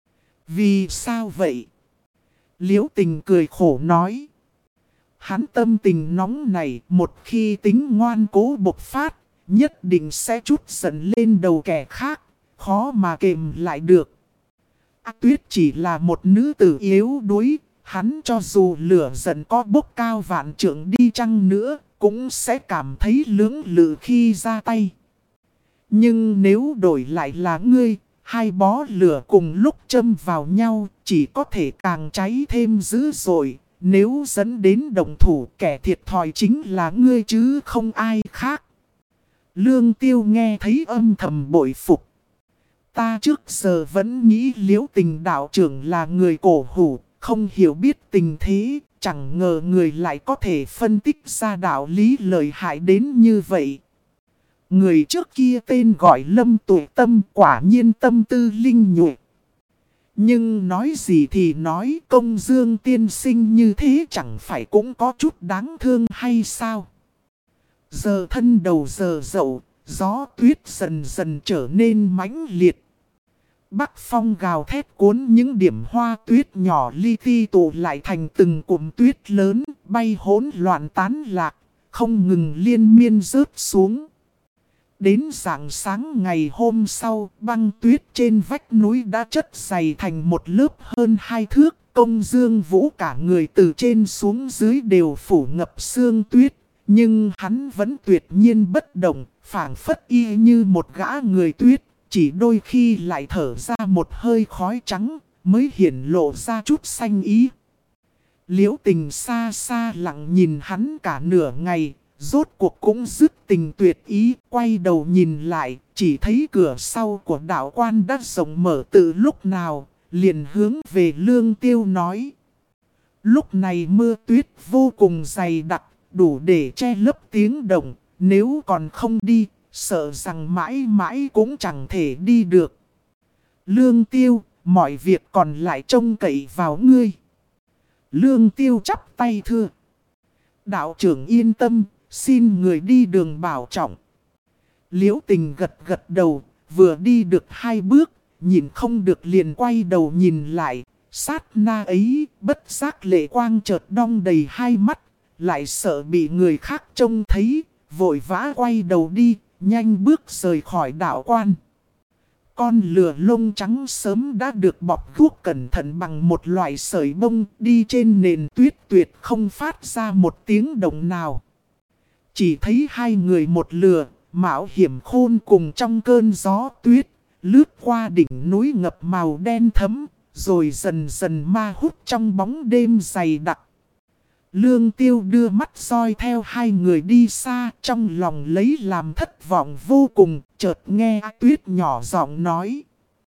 [SPEAKER 1] Vì sao vậy? Liễu Tình cười khổ nói. Hắn tâm tình nóng này, một khi tính ngoan cố bộc phát, nhất định sẽ trút giận lên đầu kẻ khác, khó mà kềm lại được. Ác Tuyết chỉ là một nữ tử yếu đuối, hắn cho dù lửa giận có bốc cao vạn trượng đi chăng nữa, cũng sẽ cảm thấy lưỡng lự khi ra tay. Nhưng nếu đổi lại là ngươi, hai bó lửa cùng lúc châm vào nhau, chỉ có thể càng cháy thêm dữ dội. Nếu dẫn đến động thủ, kẻ thiệt thòi chính là ngươi chứ không ai khác. Lương Tiêu nghe thấy âm thầm bội phục. Ta trước giờ vẫn nghĩ Liễu Tình đạo trưởng là người cổ hủ, không hiểu biết tình thế, chẳng ngờ người lại có thể phân tích ra đạo lý lợi hại đến như vậy. Người trước kia tên gọi Lâm Tuệ Tâm, quả nhiên tâm tư linh nhuệ. Nhưng nói gì thì nói, Công Dương tiên sinh như thế chẳng phải cũng có chút đáng thương hay sao? Giờ thân đầu giờ dậu, gió tuyết dần dần trở nên mãnh liệt. Bắc phong gào thét cuốn những điểm hoa tuyết nhỏ li ti tụ lại thành từng cụm tuyết lớn, bay hỗn loạn tán lạc, không ngừng liên miên rớt xuống. Đến rạng sáng ngày hôm sau, băng tuyết trên vách núi đã chất dày thành một lớp hơn 2 thước. Công Dương Vũ cả người từ trên xuống dưới đều phủ ngập sương tuyết. Nhưng hắn vẫn tuyệt nhiên bất động, phảng phất y như một gã người tuyết. Chỉ đôi khi lại thở ra một hơi khói trắng, mới hiển lộ ra chút xanh ý. Liễu Tình xa xa lặng nhìn hắn cả nửa ngày. Rốt cuộc cũng dứt tình tuyệt ý, quay đầu nhìn lại, chỉ thấy cửa sau của đạo quan đã rộng mở từ lúc nào, liền hướng về Lương Tiêu nói. Lúc này mưa tuyết vô cùng dày đặc, đủ để che lấp tiếng động, nếu còn không đi, sợ rằng mãi mãi cũng chẳng thể đi được. Lương Tiêu, mọi việc còn lại trông cậy vào ngươi. Lương Tiêu chắp tay thưa. Đạo trưởng yên tâm. Xin người đi đường bảo trọng. Liễu Tình gật gật đầu, vừa đi được 2 bước, nhìn không được liền quay đầu nhìn lại. Sát na ấy, bất giác lệ quang chợt đong đầy hai mắt, lại sợ bị người khác trông thấy, vội vã quay đầu đi, nhanh bước rời khỏi đạo quan. Con lừa lông trắng sớm đã được bọc thuốc cẩn thận bằng một loại sợi bông, đi trên nền tuyết tuyệt không phát ra một tiếng động nào. Chỉ thấy hai người một lừa, mạo hiểm khôn cùng trong cơn gió tuyết, lướt qua đỉnh núi ngập màu đen thẫm, rồi dần dần ma hút trong bóng đêm dày đặc. Lương Tiêu đưa mắt soi theo hai người đi xa, trong lòng lấy làm thất vọng vô cùng, chợt nghe Tuyết nhỏ giọng nói.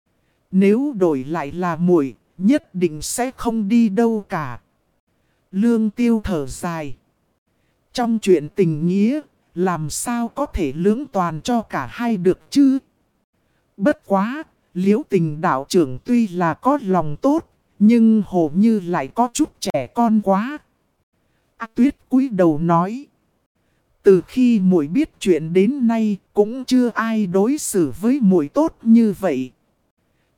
[SPEAKER 1] Nếu đổi lại là muội, nhất định sẽ không đi đâu cả. Lương Tiêu thở dài. Trong chuyện tình nghĩa, làm sao có thể lưỡng toàn cho cả hai được chứ? Bất quá, Liễu Tình đạo trưởng tuy là có lòng tốt, nhưng hồ như lại có chút trẻ con quá. Tuyết cúi đầu nói. Từ khi muội biết chuyện đến nay, cũng chưa ai đối xử với muội tốt như vậy.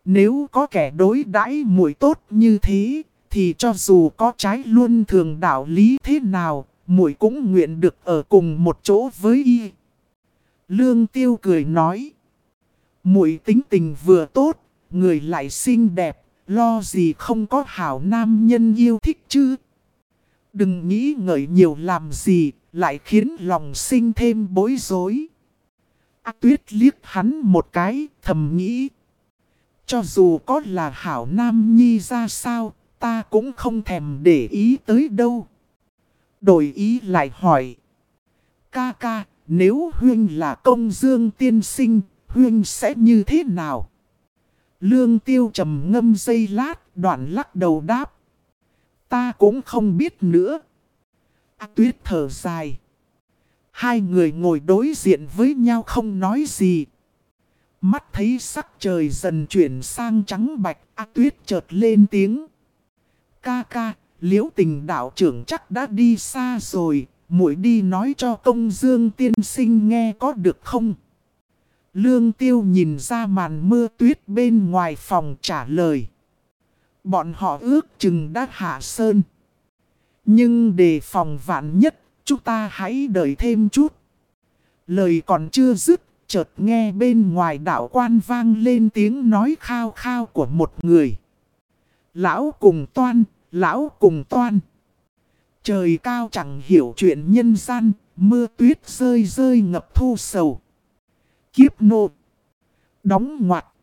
[SPEAKER 1] Nếu có kẻ đối đãi muội tốt như thế, thì cho dù có trái luân thường đạo lý thế nào, muội cũng nguyện được ở cùng một chỗ với y. Lương Tiêu cười nói. Muội tính tình vừa tốt, người lại xinh đẹp, lo gì không có hảo nam nhân yêu thích chứ. Đừng nghĩ ngợi nhiều làm gì, lại khiến lòng sinh thêm bối rối. A Tuyết liếc hắn một cái, thầm nghĩ. Cho dù có là hảo nam nhi ra sao, ta cũng không thèm để ý tới đâu. Đổi ý lại hỏi. Ca ca, nếu Huynh là công dương tiên sinh, Huynh sẽ như thế nào? Lương Tiêu trầm ngâm giây lát, đoạn lắc đầu đáp. Ta cũng không biết nữa. A Tuyết thở dài. Hai người ngồi đối diện với nhau không nói gì. Mắt thấy sắc trời dần chuyển sang trắng bạch, A Tuyết chợt lên tiếng. Ca ca, Liễu Tình đạo trưởng chắc đã đi xa rồi, muội đi nói cho công dương tiên sinh nghe có được không? Lương Tiêu nhìn ra màn mưa tuyết bên ngoài phòng trả lời. Bọn họ ước chừng đã hạ sơn. Nhưng đề phòng vạn nhất, chúng ta hãy đợi thêm chút. Lời còn chưa dứt, chợt nghe bên ngoài đạo quan vang lên tiếng nói khao khao của một người. Lão cùng toan, lão cùng toan. Trời cao chẳng hiểu chuyện nhân gian, mưa tuyết rơi rơi ngập thu sầu. Kiếp nộ. Đóng ngoặc.